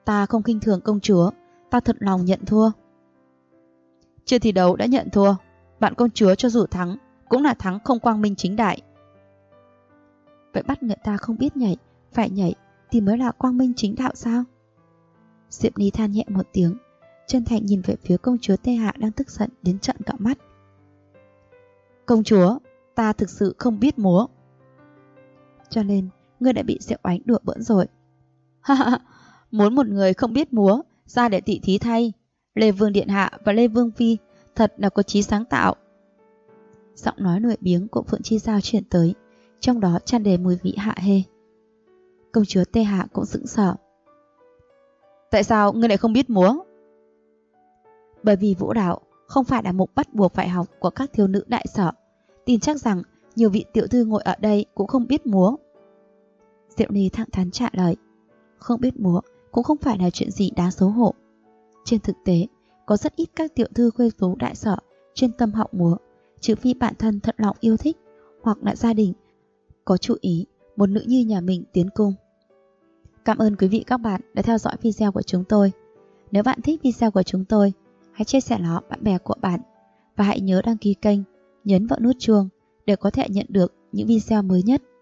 Ta không khinh thường công chúa, ta thật lòng nhận thua. Chưa thi đấu đã nhận thua, bạn công chúa cho dù thắng cũng là thắng không quang minh chính đại. Vậy bắt người ta không biết nhảy, phải nhảy thì mới là quang minh chính đạo sao? Diệp Ni than nhẹ một tiếng, chân thành nhìn về phía công chúa Tê Hạ đang tức giận đến trợn cả mắt. Công chúa, ta thực sự không biết múa. Cho nên ngươi đã bị Diệu Ánh đùa bỡn rồi. Ha, muốn một người không biết múa ra để tỉ thí thay. Lê Vương Điện Hạ và Lê Vương Phi thật là có trí sáng tạo. Giọng nói lười biếng của Phượng Chi Giao chuyển tới, trong đó tràn đầy mùi vị hạ hê. Công chúa Tê Hạ cũng sững sờ. Tại sao ngươi lại không biết múa? Bởi vì vũ đạo không phải là mục bắt buộc phải học của các thiếu nữ đại sở. Tin chắc rằng nhiều vị tiểu thư ngồi ở đây cũng không biết múa. Diệu Ni thẳng thắn trả lời. Không biết múa cũng không phải là chuyện gì đáng xấu hổ. Trên thực tế, có rất ít các tiểu thư khuê tú đại sở chuyên tâm học múa, trừ phi bản thân thật lòng yêu thích hoặc là gia đình có chú ý một nữ nhi nhà mình tiến cung. Cảm ơn quý vị các bạn đã theo dõi video của chúng tôi. Nếu bạn thích video của chúng tôi, hãy chia sẻ nó bạn bè của bạn và hãy nhớ đăng ký kênh, nhấn vào nút chuông để có thể nhận được những video mới nhất.